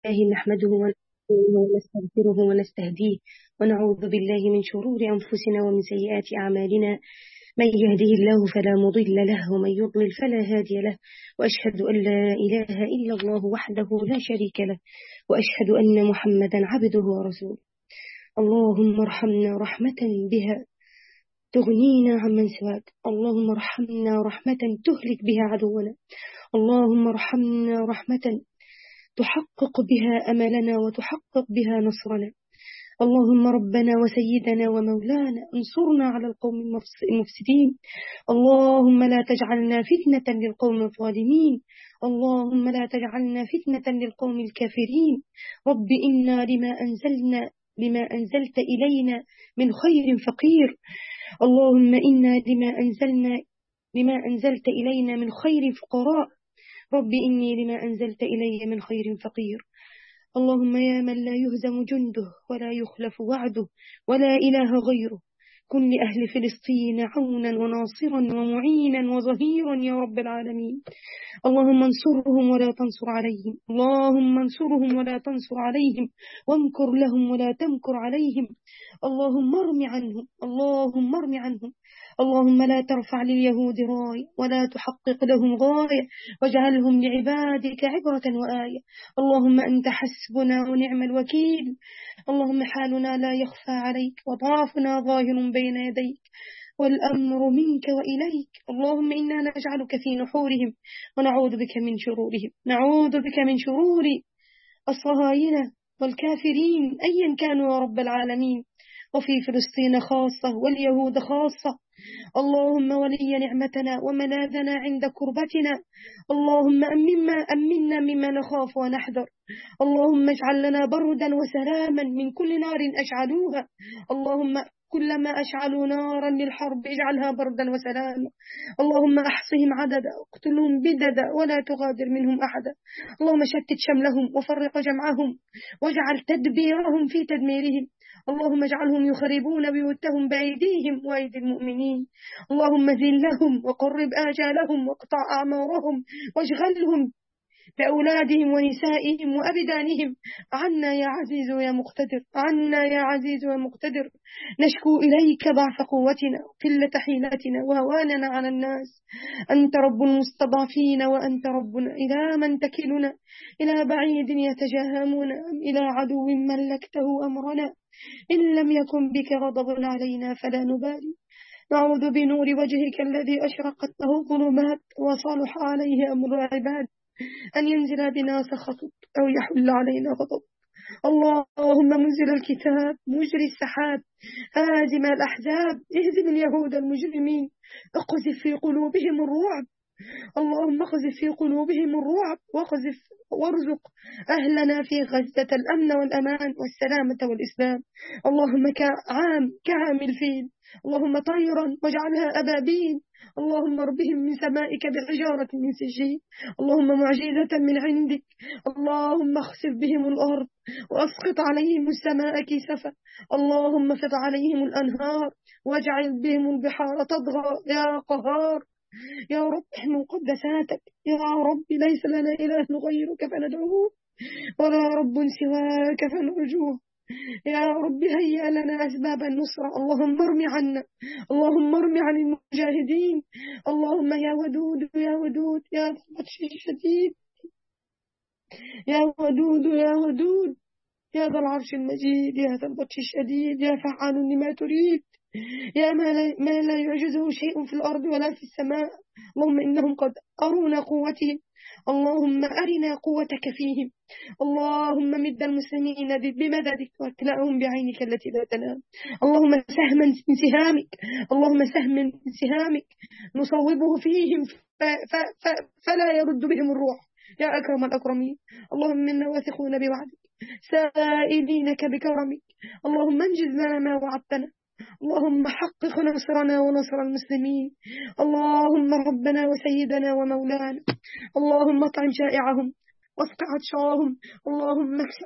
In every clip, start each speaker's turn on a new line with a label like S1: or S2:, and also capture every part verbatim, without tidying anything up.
S1: نحمده ونستغفره ونستهديه ونعوذ بالله من شرور أنفسنا ومن سيئات أعمالنا. من يهده الله فلا مضل له ومن يضلل فلا هادي له، وأشهد أن لا إله إلا الله وحده لا شريك له، وأشهد أن محمدا عبده ورسوله. اللهم ارحمنا رحمة بها تغنينا عمن سواك، اللهم ارحمنا رحمة تهلك بها عدونا، اللهم ارحمنا رحمة تحقق بها أملنا وتحقق بها نصرنا. اللهم ربنا وسيدنا ومولانا انصرنا على القوم المفسدين، اللهم لا تجعلنا فتنة للقوم الظالمين، اللهم لا تجعلنا فتنة للقوم الكافرين. رب إنا لما أنزلنا لما أنزلت إلينا من خير فقير، اللهم إنا لما أنزلنا لما أنزلت إلينا من خير فقراء، رب إني لما أنزلت إلي من خير فقير. اللهم يا من لا يهزم جنده ولا يخلف وعده ولا إله غيره، كن لأهل فلسطين عونا وناصرا ومعينا وظهيرا يا رب العالمين. اللهم انصرهم ولا تنصر عليهم، اللهم انصرهم ولا تنصر عليهم، وامكر لهم ولا تمكر عليهم. اللهم ارم عنهم، اللهم ارم عنهم. اللهم لا ترفع لليهود راية ولا تحقق لهم غاية، واجعلهم لعبادك عبرة وآية. اللهم أنت حسبنا ونعم الوكيل. اللهم حالنا لا يخفى عليك، وضعفنا ظاهر بين يديك، والأمر منك وإليك. اللهم إنا نجعلك في نحورهم ونعوذ بك من شرورهم، نعوذ بك من شرور الصهاينة والكافرين أيا كانوا يا رب العالمين، وفي فلسطين خاصة واليهود خاصة. اللهم ولي نعمتنا وملاذنا عند كربتنا، اللهم أمنا أمنا مما نخاف ونحذر. اللهم اجعل لنا بردا وسلاما من كل نار أشعلوها، اللهم كلما أشعلوا نارا للحرب اجعلها بردا وسلاما. اللهم أحصهم عددا، اقتلهم بددا، ولا تغادر منهم أحدا. اللهم شتت شملهم وفرق جمعهم، واجعل تدبيرهم في تدميرهم. اللهم اجعلهم يخربون بيوتهم بأيديهم وأيدي المؤمنين. اللهم ذلهم وقرب آجالهم واقطع أعمارهم، واشغلهم بأولادهم ونسائهم وأبدانهم عنا يا عزيز يا مقتدر، عنا يا عزيز يا مقتدر. نشكو إليك ضعف قوتنا وقلة حيلتنا وهواننا على الناس. أنت رب المستضعفين، وأنت ربنا. إلى من تكلنا؟ إلى بعيد يتجاهمنا أم إلى عدو ملكته أمرنا؟ إن لم يكن بك غضب علينا فلا نبالي. نعوذ بنور وجهك الذي أشرقت له الظلمات وصلح عليه أمر العباد أن ينزل بنا سخطك أو يحل علينا غضب. اللهم منزل الكتاب، مجري السحاب، هازم الأحزاب، اهزم اليهود المجرمين، اقذف في قلوبهم الرعب. اللهم اقذف في قلوبهم الرعب، واقذف وارزق أهلنا في غزة الأمن والأمان والسلامة والإسلام. اللهم كعام كعام الفيل، اللهم طيرا واجعلها أبابيل. اللهم اربهم من سمائك بحجارة من سجيل، اللهم معجزة من عندك. اللهم اخسف بهم الأرض وأسقط عليهم السماء كسفا. اللهم فض عليهم الأنهار واجعل بهم البحار تضغى يا قهار. يا رب احمي مقدساتك، يا رب ليس لنا إله غيرك فندعوه، ولا رب سواك فنرجوه. يا رب هيئ لنا أسباب النصرة. اللهم ارم عنا، اللهم ارم عن المجاهدين. اللهم يا ودود يا ودود يا بطش الشديد، يا ودود يا ودود يا ذا العرش المجيد، يا ذا البطش الشديد، يا فعال لما تريد، يا ما لا, ما لا يعجزه شيء في الأرض ولا في السماء. اللهم إنهم قد أرونا قوتهم، اللهم أرنا قوتك فيهم. اللهم مد المسلمين بمددك واكلأهم بعينك التي لا تنام. اللهم سهما من سهامك، اللهم سهم من سهامك نصوبه فيهم ف ف ف فلا يرد بهم الروح يا أكرم الأكرمين. اللهم إنا واثقون بوعدك سائلينك بكرمك. اللهم انجز لنا ما وعدتنا، اللهم حقق نصرنا ونصر المسلمين. اللهم ربنا وسيدنا ومولانا، اللهم اطعم جائعهم واسق عطشاهم، اللهم اكس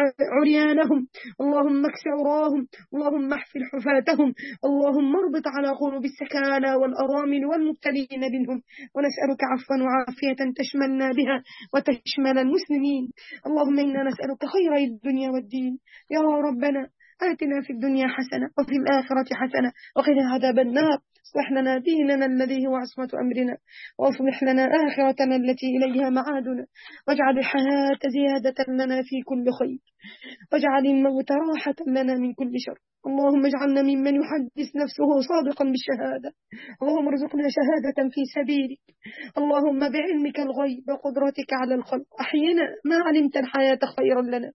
S1: عريانهم، اللهم اكس عراهم، اللهم احفل حفاتهم، اللهم اربط على قلوب السكانى والأرامل والمبتلين منهم، ونسألك عفوا وعافية تشملنا بها وتشمل المسلمين. اللهم إنا نسألك خير الدنيا والدين يا ربنا. آتنا في الدنيا حسنة وفي الآخرة حسنة وقنا عذاب النار. اصلح لنا ديننا الذي هو عصمة أمرنا، واصلح لنا آخرتنا التي إليها معادنا، واجعل الحياة زيادة لنا في كل خير، واجعل الموت راحة لنا من كل شر. اللهم اجعلنا ممن يحدث نفسه صادقا بالشهادة. اللهم ارزقنا شهادة في سبيلك. اللهم بعلمك الغيب وقدرتك على الخلق أحينا ما علمت الحياة خيرا لنا،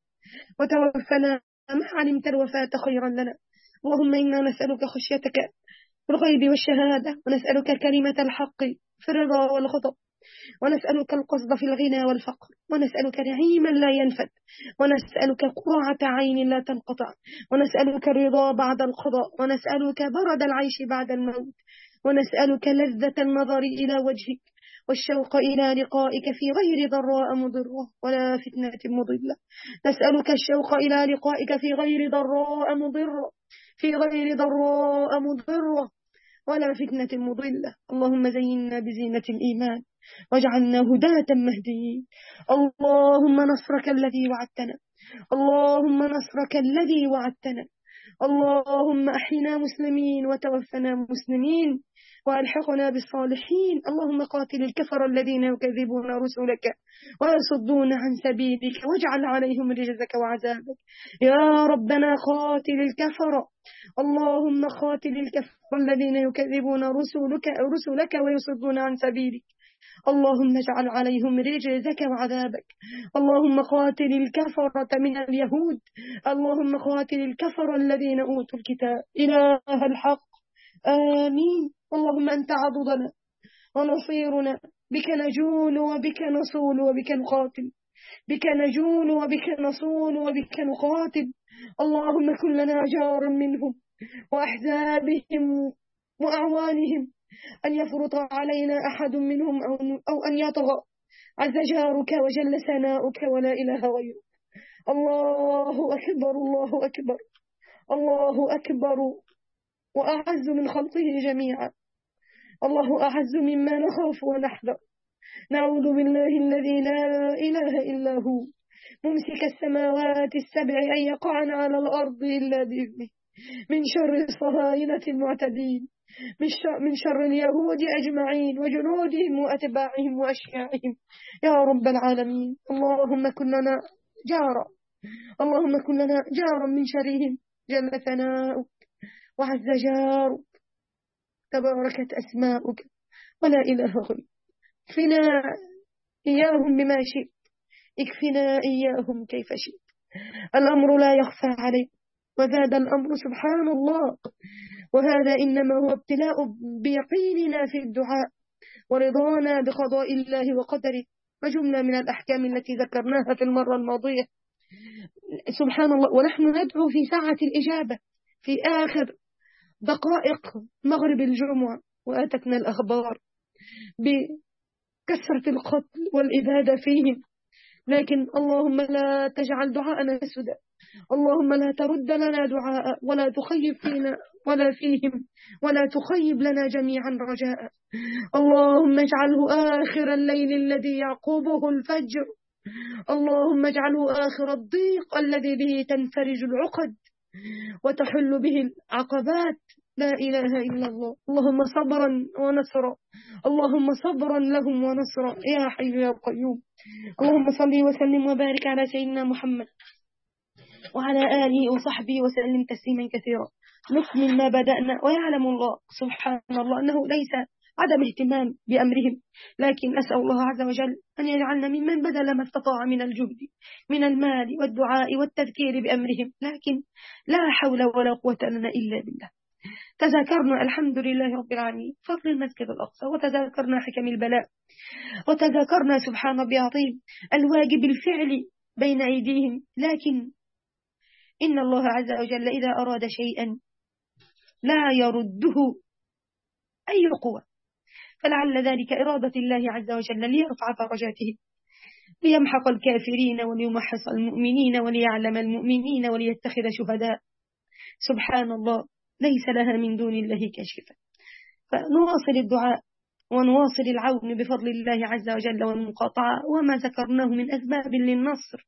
S1: وتوفنا ما علمت الوفاة خيرا لنا. اللهم إنا نسألك خشيتك في الغيب والشهادة، ونسألك كلمة الحق في الرضا والغضب، ونسألك القصد في الغنى والفقر، ونسألك نعيما لا ينفد، ونسألك قرعة عين لا تنقطع، ونسألك الرضا بعد القضاء، ونسألك برد العيش بعد الموت، ونسألك لذة النظر إلى وجهك والشوق إلى لقائك في غير ضراء مضرة ولا فتنة مضلة. نسألك الشوق إلى لقائك في غير ضراء مضرة في غير ضراء مضرة ولا فتنة مضلة. اللهم زينا بزينة الإيمان واجعلنا هداة مهديين. اللهم نصرك الذي وعدتنا، اللهم نصرك الذي وعدتنا. اللهم أحينا مسلمين وتوفنا مسلمين وألحقنا بالصالحين. اللهم قاتل الكفر الذين يكذبون رسلك ويصدون عن سبيلك، واجعل عليهم رجزك وعذابك يا ربنا. قاتل الكفر، اللهم قاتل الكفر الذين يكذبون رسلك رسلك ويصدون عن سبيلك، اللهم اجعل عليهم رجزك وعذابك. اللهم قاتل الكفرة من اليهود، اللهم قاتل الكفر الذين أوتوا الكتاب إله الحق. آمين. اللهم أنت عضدنا ونصيرنا، بك نجول وبك نصول وبك نقاتل، بك نجول وبك نصول وبك نقاتل. اللهم كن لنا جارا منهم وأحزابهم وأعوانهم، أن يفرط علينا أحد منهم أو, أو أن يطغى. عز جارك وجل ثناؤك ولا إله غيرك. الله أكبر، الله أكبر، الله أكبر، وأعز من خلقه جميعا. الله أعز مما نخاف ونحذر. نعوذ بالله الذي لا إله إلا هو ممسك السماوات السبع أن يقعن على الأرض إلا بإذنه، من شر الصهاينة المعتدين، من شر اليهود أجمعين وجنودهم وأتباعهم وأشياعهم يا رب العالمين. اللهم كن لنا جارا، اللهم كن لنا جارا من شرهم جل ثناؤك وعز جارك، تباركت أسماؤك ولا إله غيرك. اكفنا إياهم بما شئت، اكفنا إياهم كيف شئت. الأمر لا يخفى عليك، وزاد الأمر سبحان الله، وهذا إنما هو ابتلاء بيقيننا في الدعاء ورضانا بقضاء الله وقدره، وجملة من الأحكام التي ذكرناها في المرة الماضية. سبحان الله، ونحن ندعو في ساعة الإجابة في آخر دقائق مغرب الجمعة، وآتتنا الأخبار بكثرة القتل والإبادة فيهم. لكن اللهم لا تجعل دعاءنا سدى، اللهم لا ترد لنا دعاء ولا تخيب فينا ولا فيهم، ولا تخيب لنا جميعا رجاء. اللهم اجعله آخر الليل الذي يعقبه الفجر، اللهم اجعله آخر الضيق الذي به تنفرج العقد وتحل به العقبات. لا إله إلا الله. اللهم صبرا ونصرا، اللهم صبرا لهم ونصرا يا حي يا قيوم. اللهم صل وسلم وبارك على سيدنا محمد وعلى آله وصحبه وسلم تسليما كثيرا. نكمل ما بدأنا، ويعلم الله سبحان الله أنه ليس عدم اهتمام بأمرهم، لكن أسأل الله عز وجل أن يجعلنا ممن بذل ما استطاع من الجهد من المال والدعاء والتذكير بأمرهم، لكن لا حول ولا قوة لنا إلا بالله. تذاكرنا الحمد لله رب العالمين فضل المسجد الأقصى، وتذاكرنا حكم البلاء، وتذاكرنا سبحان ربي العظيم الواجب الفعلي بين أيديهم. لكن إن الله عز وجل إذا أراد شيئا لا يرده أي قوة، فلعل ذلك إرادة الله عز وجل ليرفع درجاته ليمحق الكافرين وليمحص المؤمنين وليعلم المؤمنين وليتخذ شهداء. سبحان الله، ليس لها من دون الله كاشفة. فنواصل الدعاء ونواصل العون بفضل الله عز وجل والمقاطعة وما ذكرناه من أسباب للنصر،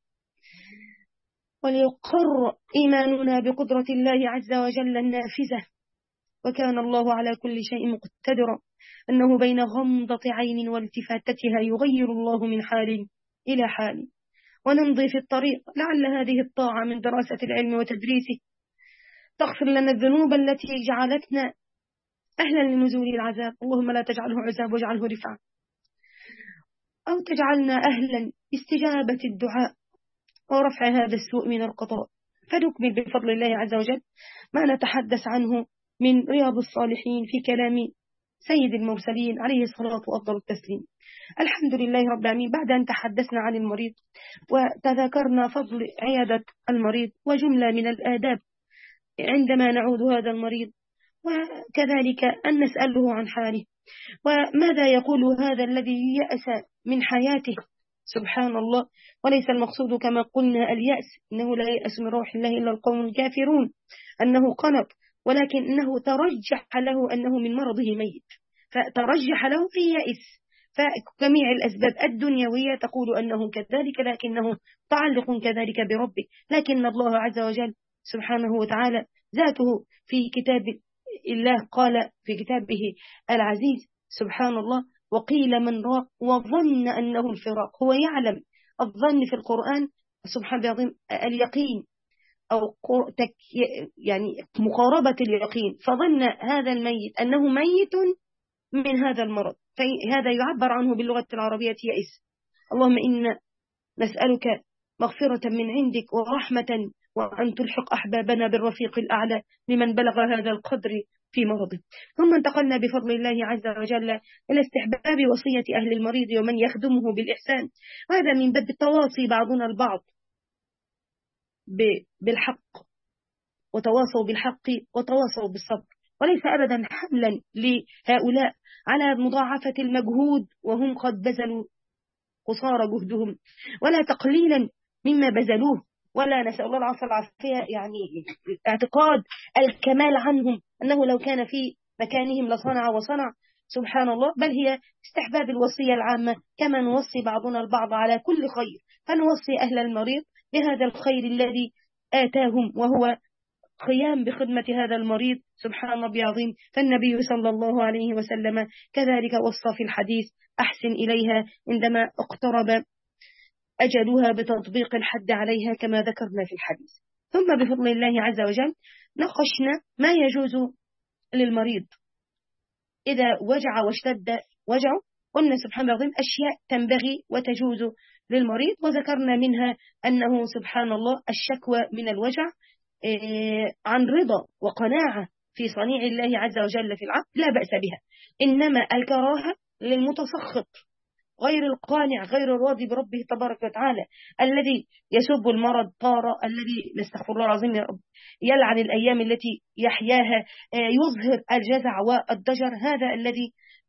S1: وليقر إيماننا بقدرة الله عز وجل النافذة، وكان الله على كل شيء مقتدرا، أنه بين غمضة عين والتفاتتها يغير الله من حال إلى حال، ونمضي في الطريق لعل هذه الطاعة من دراسة العلم وتدريسه تغفر لنا الذنوب التي جعلتنا أهلا لنزول العذاب. اللهم لا تجعله عذاب واجعله رفعة، أو تجعلنا أهلا استجابة الدعاء ورفع هذا السوء من القضاء. فنكمل بفضل الله عز وجل ما نتحدث عنه من رياض الصالحين في كلام سيد المرسلين عليه الصلاة وأفضل التسليم. الحمد لله رب العالمين، بعد أن تحدثنا عن المريض وتذكرنا فضل عيادة المريض وجملة من الآداب عندما نعود هذا المريض، وكذلك أن نسأله عن حاله وماذا يقول هذا الذي يأس من حياته. سبحان الله، وليس المقصود كما قلنا اليأس، إنه لا يأس من روح الله إلا القوم الكافرون، أنه قنط، ولكن إنه ترجح له أنه من مرضه ميت، فترجح له في يأس. فجميع الأسباب الدنيوية تقول أنه كذلك، لكنه تعلق كذلك بربه. لكن الله عز وجل سبحانه وتعالى ذاته في كتاب الله قال في كتابه العزيز سبحان الله: وقيل من راق وظن أنه الفراق. هو يعلم الظن في القرآن سبحان الله اليقين أو يعني مقاربة اليقين، فظن هذا الميت أنه ميت من هذا المرض، فهذا يعبر عنه باللغة العربية يئس. اللهم إنا نسألك مغفرة من عندك ورحمة، وأن تلحق أحبابنا بالرفيق الأعلى لمن بلغ هذا القدر في مرضه. ثم انتقلنا بفضل الله عز وجل إلى استحباب وصية أهل المريض ومن يخدمه بالإحسان، وهذا من باب التواصي بعضنا البعض بالحق، وتواصوا بالحق وتواصوا بالصبر، وليس أبدا حملا لهؤلاء على مضاعفة المجهود وهم قد بذلوا قصارى جهدهم، ولا تقليلا مما بذلوه، ولا نسأل الله العافية العافية يعني اعتقاد الكمال عنهم أنه لو كان في مكانهم لصنع وصنع. سبحان الله، بل هي استحباب الوصية العامة كما نوصي بعضنا البعض على كل خير، فنوصي أهل المريض بهذا الخير الذي آتاهم، وهو قيام بخدمة هذا المريض. سبحان ربي عظيم. فالنبي صلى الله عليه وسلم كذلك وصى في الحديث: أحسن إليها عندما اقترب أجلها بتطبيق الحد عليها، كما ذكرنا في الحديث. ثم بفضل الله عز وجل نقشنا ما يجوز للمريض إذا وجع واشتد وجعه. قلنا سبحان الله العظيم أشياء تنبغي وتجوز للمريض، وذكرنا منها أنه سبحان الله الشكوى من الوجع عن رضا وقناعة في صنيع الله عز وجل في العبد لا بأس بها، إنما الكراهة للمتسخط غير القانع غير الراضي بربه تبارك وتعالى، الذي يسب المرض طارة، الذي نستغفر الله العظيم يا رب يلعن الأيام التي يحياها، يظهر الجزع والضجر، هذا الذي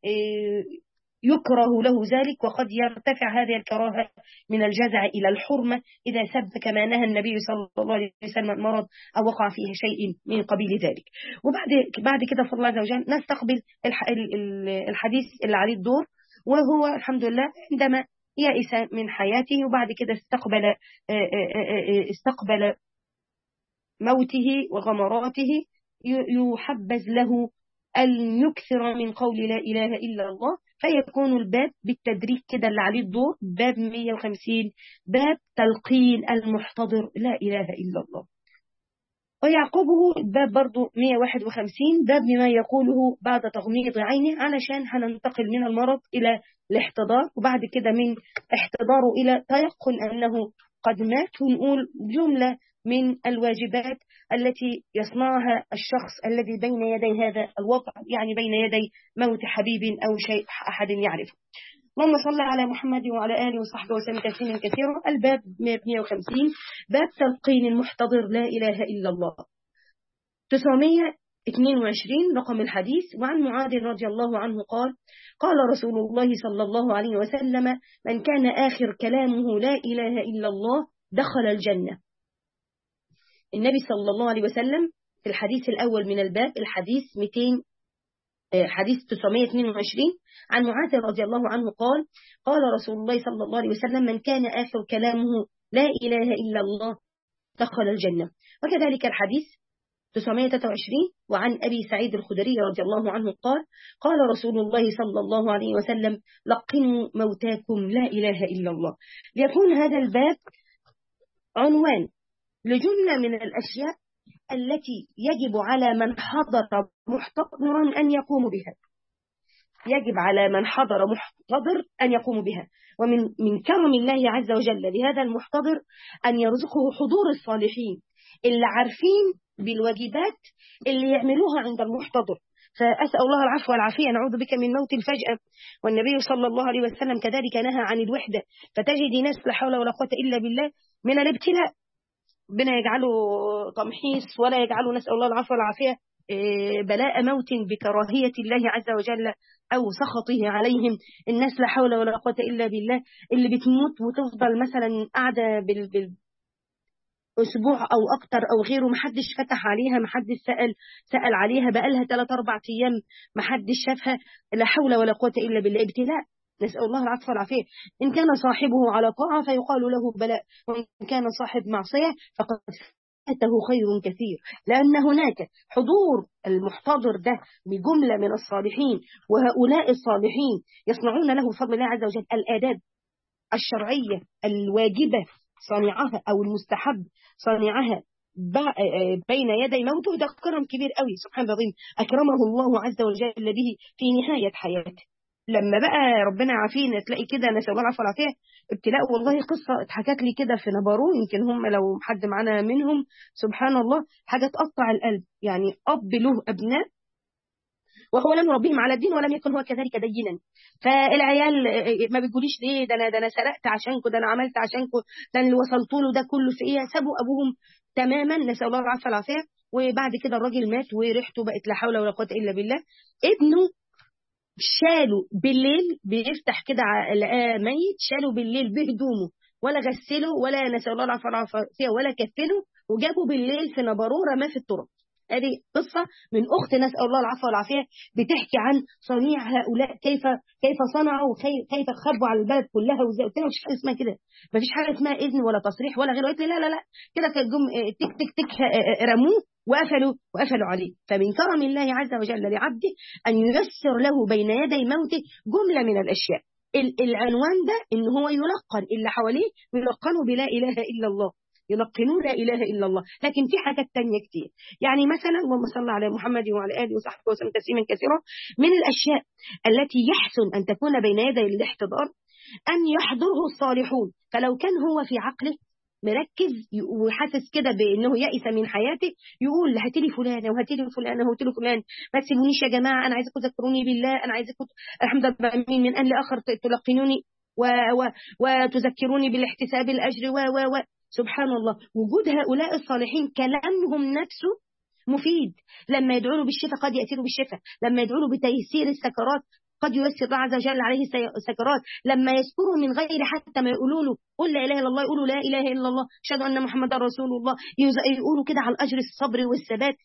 S1: يكره له ذلك، وقد يرتفع هذه الكراهة من الجزع إلى الحرمة إذا سب كما نهى النبي صلى الله عليه وسلم المرض أو وقع فيه شيء من قبيل ذلك. وبعد بعد كده فضل الله عز وجل نستقبل الحديث اللي عليه الدور، وهو الحمد لله عندما يئس من حياته وبعد كده استقبل استقبل موته وغمراته، يحبذ له أن يكثر من قول لا إله إلا الله، فيكون الباب بالتدريج كده اللي عليه الدور باب مئة وخمسين، باب تلقين المحتضر لا إله إلا الله. ويعقبه الباب برضو مئة وواحد وخمسين، باب بما يقوله بعد تغميض عينه، علشان هننتقل من المرض إلى الاحتضار، وبعد كده من احتضاره إلى تيقن أنه قد مات، ونقول جملة من الواجبات التي يصنعها الشخص الذي بين يدي هذا الوضع، يعني بين يدي موت حبيب أو شيء أحد يعرفه. اللهم صل على محمد وعلى آله وصحبه وسلم تسليما كثيرا. الباب مئة وخمسين، باب تلقين المحتضر لا إله إلا الله. تسعمئة اثنين وعشرين رقم الحديث. وعن معاذ رضي الله عنه قال قال رسول الله صلى الله عليه وسلم: من كان آخر كلامه لا إله إلا الله دخل الجنة. النبي صلى الله عليه وسلم في الحديث الأول من الباب، الحديث مئتين حديث تسعمائة واثنين وعشرين، عن معاذ رضي الله عنه قال قال رسول الله صلى الله عليه وسلم: من كان آخر كلامه لا إله إلا الله دخل الجنة. وكذلك الحديث تسعمائة وثلاثة وعشرين. وعن أبي سعيد الخدري رضي الله عنه قال قال رسول الله صلى الله عليه وسلم: لقنوا موتاكم لا إله إلا الله. ليكون هذا الباب عنوان لجملة من الأشياء التي يجب على من حضر محتضرا أن يقوم بها. يجب على من حضر محتضر أن يقوم بها. ومن من كرم الله عز وجل لهذا المحتضر أن يرزقه حضور الصالحين اللي عارفين بالواجبات اللي يعملوها عند المحتضر. فأسأل الله العفو والعافية، نعوذ بك من موت الفجأة. والنبي صلى الله عليه وسلم كذلك نهى عن الوحدة. فتجد ناس لا حول ولا قوة إلا بالله من الابتلاء ربنا يجعله تمحيص ولا يجعله، نسأل الله العفو والعافية، بلاء موت بكراهية الله عز وجل أو سخطه عليهم. الناس لا حول ولا قوة إلا بالله اللي بتموت وتفضل مثلا قاعدة بال بال أسبوع أو أكتر أو غيره، محدش فتح عليها، محدش سأل سأل عليها، بقالها ثلاث أربع أيام محدش شافها. لا حول ولا قوة إلا بالله، ابتلاء، نسأل الله العفو والعافية. إن كان صاحبه على طاعة فيقال له بلاء، وإن كان صاحب معصية فقد فاته خير كثير. لأن هناك حضور المحتضر ده بجملة من الصالحين، وهؤلاء الصالحين يصنعون له بفضل الله عز وجل الآداب الشرعية الواجبة صانعها أو المستحب صانعها بين يدي موته. ده كرم كبير قوي، سبحان العظيم، أكرمه الله عز وجل به في نهاية حياته. لما بقى ربنا عافينا تلاقي كده، نسأل الله العفو والعافية، ابتلاء. والله قصة اتحكت لي كده في نبارو، يمكن هم لو حد معانا منهم، سبحان الله، حاجة تقطع القلب. يعني أب له أبناء وهو لم يربيهم على الدين ولم يكن هو كذلك دينا. فالعيال ما بيقوليش ليه ده انا ده انا سرقت عشانكم، ده انا عملت عشانكم، ده اللي وصلت له ده كله في ايه. سابوا ابوهم تماما، نسأل الله العفو والعافية. وبعد كده الراجل مات وريحته بقت لا حول ولا قوة الا بالله. ابنه شالوا بالليل، بيفتح كده لقاه ميت، شالوا بالليل بهدومه، ولا غسله ولا نسأل الله العفو والعافية ولا كفنه، وجابوا بالليل في نبارو رماه في التراب. هذه قصة من أخت نسأل الله العفو والعافية بتحكي عن صنيع هؤلاء، كيف كيف صنعوا، كيف خبوا على البلد كلها وازاي. قلت لها مفيش حاجة اسمها كده، مفيش حاجة اسمها إذن ولا تصريح ولا غيره. قالت لي لا لا لا كده كانت جم تك تك تك رموه وقفلوا وقفلوا عليه. فمن كرم الله عز وجل لعبده أن ييسر له بين يدي موته جملة من الأشياء. العنوان ده إن هو يلقن اللي حواليه، يلقنوا بلا إله إلا الله، يلقنون لا إله إلا الله. لكن في حاجات تانية كتير، يعني مثلا اللهم صل على محمد وعلى آله وصحبه وسلم تسليما كثيرا. من الأشياء التي يحسن أن تكون بين يدي الاحتضار أن يحضره الصالحون. فلو كان هو في عقله مركز وحاسس كده بأنه يئس من حياته، يقول هاتي لي فلانة وهاتي لي فلانة وهاتي لي فلان، ما تسيبونيش يا جماعة، أنا عايزكم تذكروني بالله، أنا عايزكم الحمد لله من من أن لآخر تلقنوني و... و... وتذكروني بالاحتساب الأجر و و و سبحان الله. وجود هؤلاء الصالحين كلامهم نفسه مفيد. لما يدعوا له بالشفاء قد يأتي له بالشفاء، لما يدعوا له بتيسير السكرات قد ييسر الله عز وجل عليه السكرات، لما يذكروا من غير حتى ما يقولوا له قل لا إله إلا الله، يقولوا لا إله إلا الله أشهد أن محمدا رسول الله، يقولوا كده على الأجر الصبر والثبات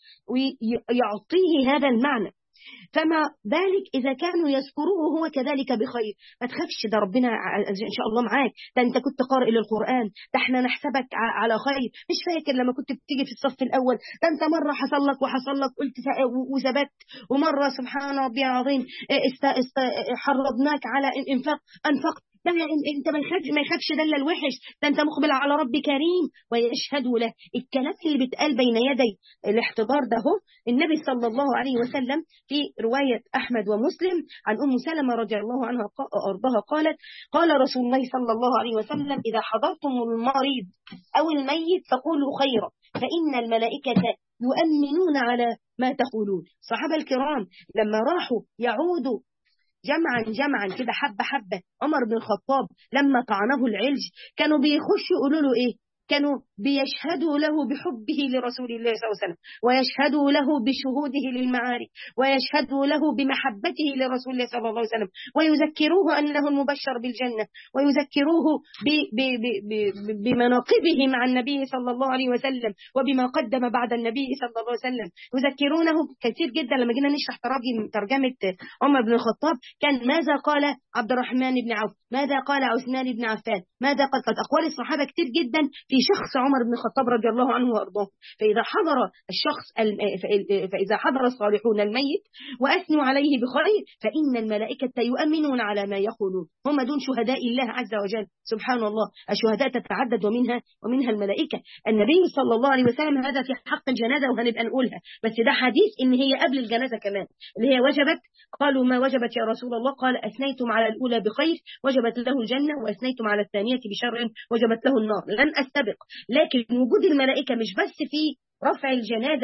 S1: ويعطيه هذا المعنى. فما بالك إذا كانوا يذكروه هو كذلك بخير. ما تخافش، ده ربنا إن شاء الله معاك، ده أنت كنت قارئ للقرآن، ده احنا نحسبك على خير. مش فاكر لما كنت بتيجي في الصف الأول، ده أنت مرة حصل لك وحصل لك قلت وثبت، ومرة سبحان ربي العظيم است است حرضناك على الإنفاق أنفقت. ده انت ما يخافش ما يخافش ده الا الوحش، ده انت مقبل على رب كريم ويشهد له. الكلام اللي بيتقال بين يدي الاحتضار ده هو النبي صلى الله عليه وسلم في رواية أحمد ومسلم عن أم سلمة رضي الله عنها أرضها قالت قال رسول الله صلى الله عليه وسلم إذا حضرتم المريض أو الميت فقولوا خيرا فإن الملائكة يؤمنون على ما تقولون. صحابة الكرام لما راحوا يعودوا جمعا جمعا كده حبة حبة، عمر بن الخطاب لما طعنه العلج كانوا بيخشوا يقولوا له ايه؟ كانوا بيشهدوا له بحبه لرسول الله صلى الله عليه وسلم، ويشهدوا له بشهوده للمعارك، ويشهدوا له بمحبته لرسول الله صلى الله عليه وسلم، ويذكروه أنه المبشر بالجنة، ويذكروه ب ب ب ب بمناقبه مع النبي صلى الله عليه وسلم، وبما قدم بعد النبي صلى الله عليه وسلم. يذكرونه كثير جدا. لما جينا نشرح ترجمة عمر بن الخطاب كان ماذا قال عبد الرحمن بن عوف، ماذا قال عثمان بن عفان، ماذا قال أقوال الصحابة كتير جدا في شخص عمر بن الخطاب رضي الله عنه وأرضاه. فإذا حضر الشخص فإذا حضر الصالحون الميت وأثنوا عليه بخير فإن الملائكة يؤمنون على ما يقولون. هم دون شهداء الله عز وجل. سبحان الله، الشهداء تتعدد ومنها ومنها الملائكة. النبي صلى الله عليه وسلم هذا في حق الجنازة وهنبقى نقولها، بس ده حديث إن هي قبل الجنازة كمان اللي هي وجبت. قالوا ما وجبت يا رسول الله؟ قال أثنيتم على الأولى بخير وجبت له الجنة، وأثنيتم على الثانية بشر وجبت له النار. لن أستبق، لكن وجود الملائكة مش بس في رفع الجنازة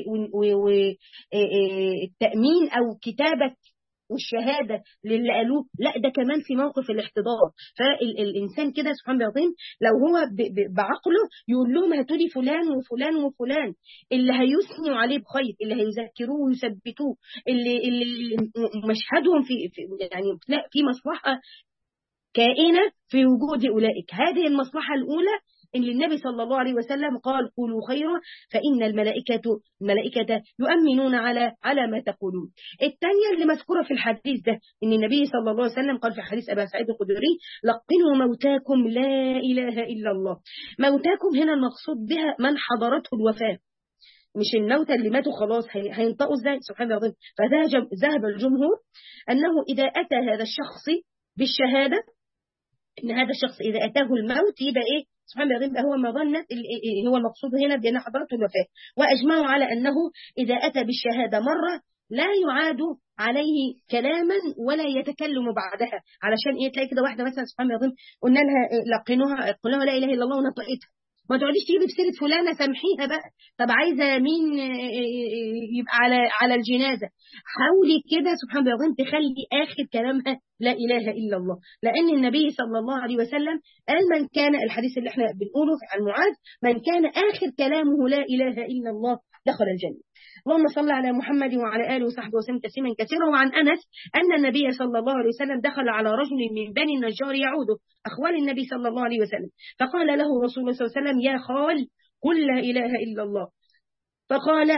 S1: والتأمين أو كتابة والشهادة للي قالوه، لا ده كمان في موقف الاحتضار. فالإنسان كده سبحان الله العظيم لو هو بعقله يقول لهم هاتوا لي فلان وفلان وفلان اللي هيثنوا عليه بخير، اللي هيذكروه ويثبتوه، اللي, اللي مشهدهم في, في يعني لا في مصلحة كائنة في وجود أولئك. هذه المصلحة الأولى إن النبي صلى الله عليه وسلم قال قولوا خيرا فإن الملائكة الملائكة يؤمنون على على ما تقولون. الثانية اللي مذكورة في الحديث ده إن النبي صلى الله عليه وسلم قال في حديث أبا سعيد الخدري لقنوا موتاكم لا إله إلا الله. موتاكم هنا المقصود بها من حضرته الوفاة، مش الموتى اللي ماتوا خلاص هينطقوا ازاي. سبحان الله. فذهب الجمهور أنه إذا أتى هذا الشخص بالشهادة إن هذا الشخص إذا أتاه الموت يبقى إيه سبحان الله يبقى هو مظنة هو المقصود هنا بأن حضرته الوفاة. وأجمعوا على أنه إذا أتى بالشهادة مرة لا يعاد عليه كلاما ولا يتكلم بعدها. علشان إيه تلاقي كده واحدة مثلا سبحان الله قلنا لها لقنوها قلنا لا إله إلا الله ونطقتها، ما تقعديش تجيبي بسيرة فلانة سامحيها بقى. طب عايزة مين يبقى على على الجنازة؟ حاولي كده سبحان الله العظيم تخلي آخر كلامها لا إله إلا الله، لأن النبي صلى الله عليه وسلم قال من كان الحديث اللي احنا بنقوله عن معاذ من كان آخر كلامه لا إله إلا الله دخل الجنة. اللهم صل على محمد وعلى آله وصحبه وسلم تسليما كثيرا. وعن أنس أن النبي صلى الله عليه وسلم دخل على رجل من بني النجار يعوده أخوال النبي صلى الله عليه وسلم، فقال له رسول الله صلى الله عليه وسلم يا خال قل لا إله إلا الله. فقال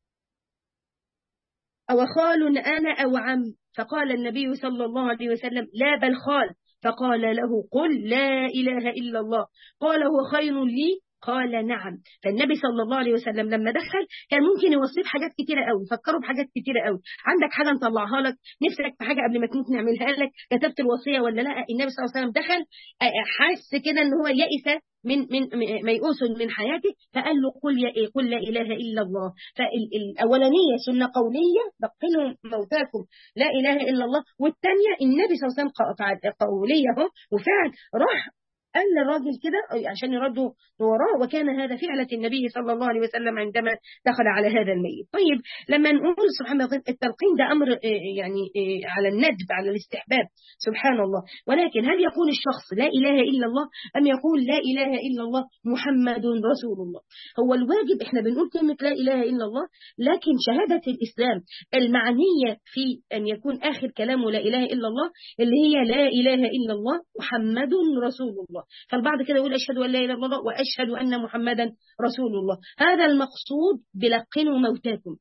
S1: أو خال أنا أو عم؟ فقال النبي صلى الله عليه وسلم لا بل خال. فقال له قل لا إله إلا الله. قال هو خير لي؟ قال نعم. فالنبي صلى الله عليه وسلم لما دخل كان ممكن يوصيه بحاجات كتيرة قوي، فكروا بحاجات كتيرة قوي. عندك حاجة نطلعها لك، نفسك في حاجة قبل ما تموت نعملها لك، كتبت الوصية ولا لا؟ النبي صلى الله عليه وسلم دخل حس كده ان هو يئس من من ميؤوس من حياته، فقال له قل يا إيه قل لا إله إلا الله. فالأولانية سنة قولية لقنوا موتاكم لا إله إلا الله، والثانية النبي صلى الله عليه وسلم قولية اهو وفعل راح قال للراجل كده عشان يردوا وراه، وكان هذا فعلة النبي صلى الله عليه وسلم عندما دخل على هذا الميت. طيب لما نقول سبحان الله التلقين ده أمر يعني على الندب على الاستحباب سبحان الله، ولكن هل يقول الشخص لا إله إلا الله أم يقول لا إله إلا الله محمد رسول الله؟ هو الواجب احنا بنقول كلمة لا إله إلا الله، لكن شهادة الإسلام المعنية في أن يكون آخر كلامه لا إله إلا الله اللي هي لا إله إلا الله محمد رسول الله. فالبعض كده يقول أشهد أن لا إله إلا الله وأشهد أن محمدا رسول الله، هذا المقصود بلقنوا موتاكم.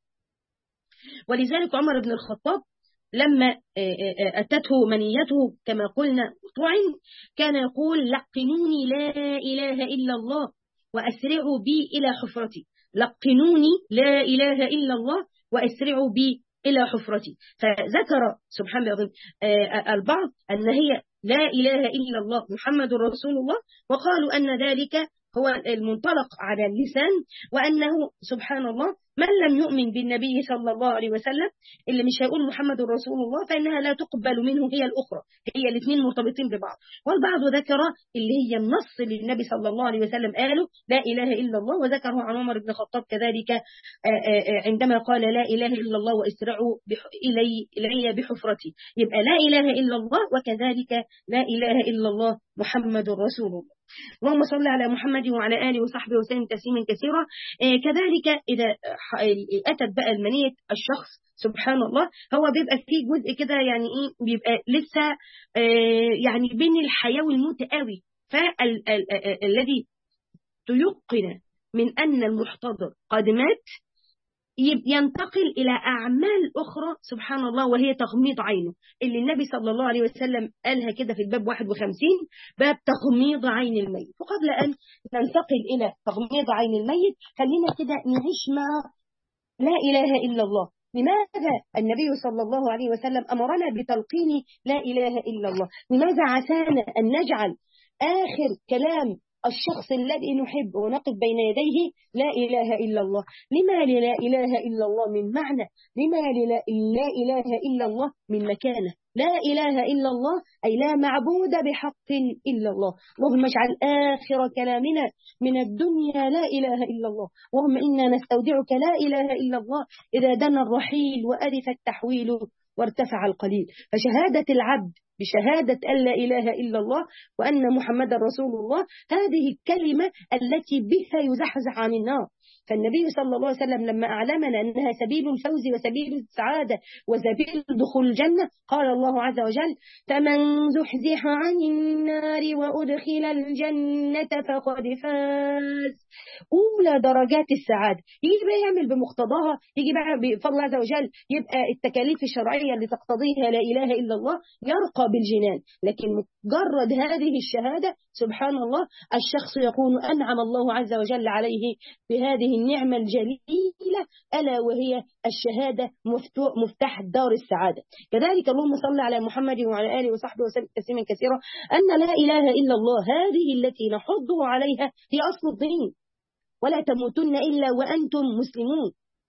S1: ولذلك عمر بن الخطاب لما أتته منيته كما قلنا طعن كان يقول لقنوني لا إله إلا الله وأسرعوا بي إلى حفرتي. لقنوني لا إله إلا الله وأسرعوا بي إلى حفرتي. فذكر سبحان الله البعض أن هي لا إله إلا الله محمد رسول الله، وقالوا أن ذلك هو المنطلق على اللسان، وأنه سبحان الله من لم يؤمن بالنبي صلى الله عليه وسلم اللي مش هيقول محمد رسول الله فإنها لا تقبل منه هي الأخرى، هي الاثنين مرتبطين ببعض. والبعض ذكر اللي هي النص اللي النبي صلى الله عليه وسلم قاله لا إله إلا الله، وذكره عن عمر بن الخطاب كذلك عندما قال لا إله إلا الله واسرعوا إلي, إلي بحفرتي. يبقى لا إله إلا الله وكذلك لا إله إلا الله محمد رسول الله. اللهم صل على محمد وعلى آله وصحبه وسلم تسليما كثيرا. آه كذلك إذا أتت بقى المنية الشخص سبحان الله، هو بيبقى فيه جزء كده يعني إيه، بيبقى لسه آه يعني بين الحياة والموت قوي، فالذي تيقن من أن المحتضر قد مات ينتقل إلى أعمال أخرى سبحان الله، وهي تغميض عينه، اللي النبي صلى الله عليه وسلم قالها كده في الباب واحد وخمسين، باب تغميض عين الميت. وقبل أن ننتقل إلى تغميض عين الميت خلينا كده نعيش مع لا إله إلا الله. لماذا النبي صلى الله عليه وسلم أمرنا بتلقين لا إله إلا الله؟ لماذا عسانا أن نجعل آخر كلام الشخص الذي نحب ونقف بين يديه لا إله إلا الله؟ لما لا إله إلا الله من معنى، لما لا إله إلا الله من مكانه. لا إله إلا الله أي لا معبود بحق إلا الله. اللهم اجعل آخر كلامنا من الدنيا لا إله إلا الله. اللهم إنا نستودعك لا إله إلا الله إذا دنا الرحيل وألف التحويل وارتفع القليل. فشهادة العبد بشهادة أن لا إله إلا الله وأن محمد رسول الله، هذه الكلمة التي بها يزحزح عن النار. فالنبي صلى الله عليه وسلم لما أعلمنا أنها سبيل الفوز وسبيل السعادة وسبيل دخول الجنة، قال الله عز وجل: فمن زحزح عن النار وأدخل الجنة فقد فاز. أولى درجات السعادة. يجي بقى يعمل بمقتضاها، يجي بقى بفضل الله عز وجل يبقى التكاليف الشرعية اللي تقتضيها لا إله إلا الله يرقى بالجنان. لكن مجرد هذه الشهادة سبحان الله الشخص يكون أنعم الله عز وجل عليه بهذه النعمة الجليلة، ألا وهي الشهادة مفتاح دار السعادة. كذلك اللهم صل على محمد وعلى آله وصحبه وسلم تسليما كثيرا، أن لا إله إلا الله هذه التي نحضه عليها هي أصل الدين، ولا تموتن إلا وأنتم مسلمون.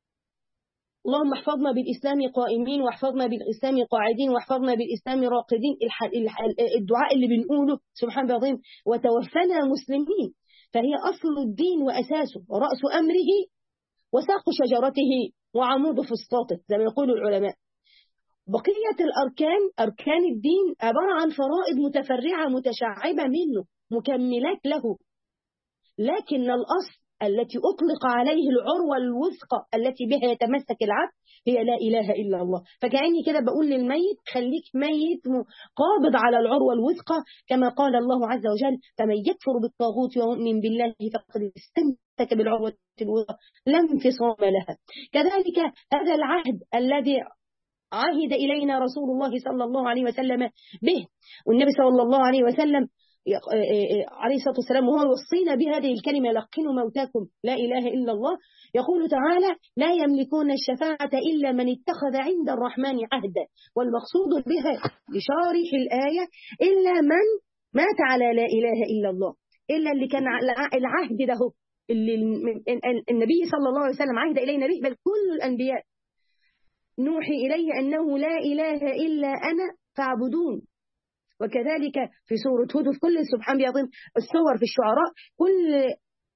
S1: اللهم احفظنا بالإسلام قائمين، واحفظنا بالإسلام قاعدين، واحفظنا بالإسلام راقدين. الدعاء اللي بنقوله سبحان الله العظيم، وتوفنا مسلمين، فهي أصل الدين وأساسه ورأس أمره وساق شجرته وعمود فسطاطه زي ما يقول العلماء. بقية الأركان أركان الدين عبارة عن فرائض متفرعة متشعبة منه مكملات له، لكن الأصل التي أطلق عليه العروة الوثقى التي بها يتمسك العبد هي لا إله إلا الله. فكأني كده بقول للميت خليك ميت قابض على العروة الوثقى، كما قال الله عز وجل: فمن يكفر بالطاغوت ويؤمن بالله فقد استمسك بالعروة الوثقى لا انفصام لها. كذلك هذا العهد الذي عهد إلينا رسول الله صلى الله عليه وسلم به، والنبي صلى الله عليه وسلم عليه الصلاة والسلام وهو يوصينا بهذه الكلمة: لقنوا موتاكم لا إله إلا الله. يقول تعالى: لا يملكون الشفاعة إلا من اتخذ عند الرحمن عهدا. والمقصود بها بشارح الآية إلا من مات على لا إله إلا الله، إلا اللي كان العهد له اللي النبي صلى الله عليه وسلم عهد إلينا به، بل كل الأنبياء نوحي إليه أنه لا إله إلا أنا فاعبدون. وكذلك في سورة هود في كل سبحان بيضم الصور في الشعراء، كل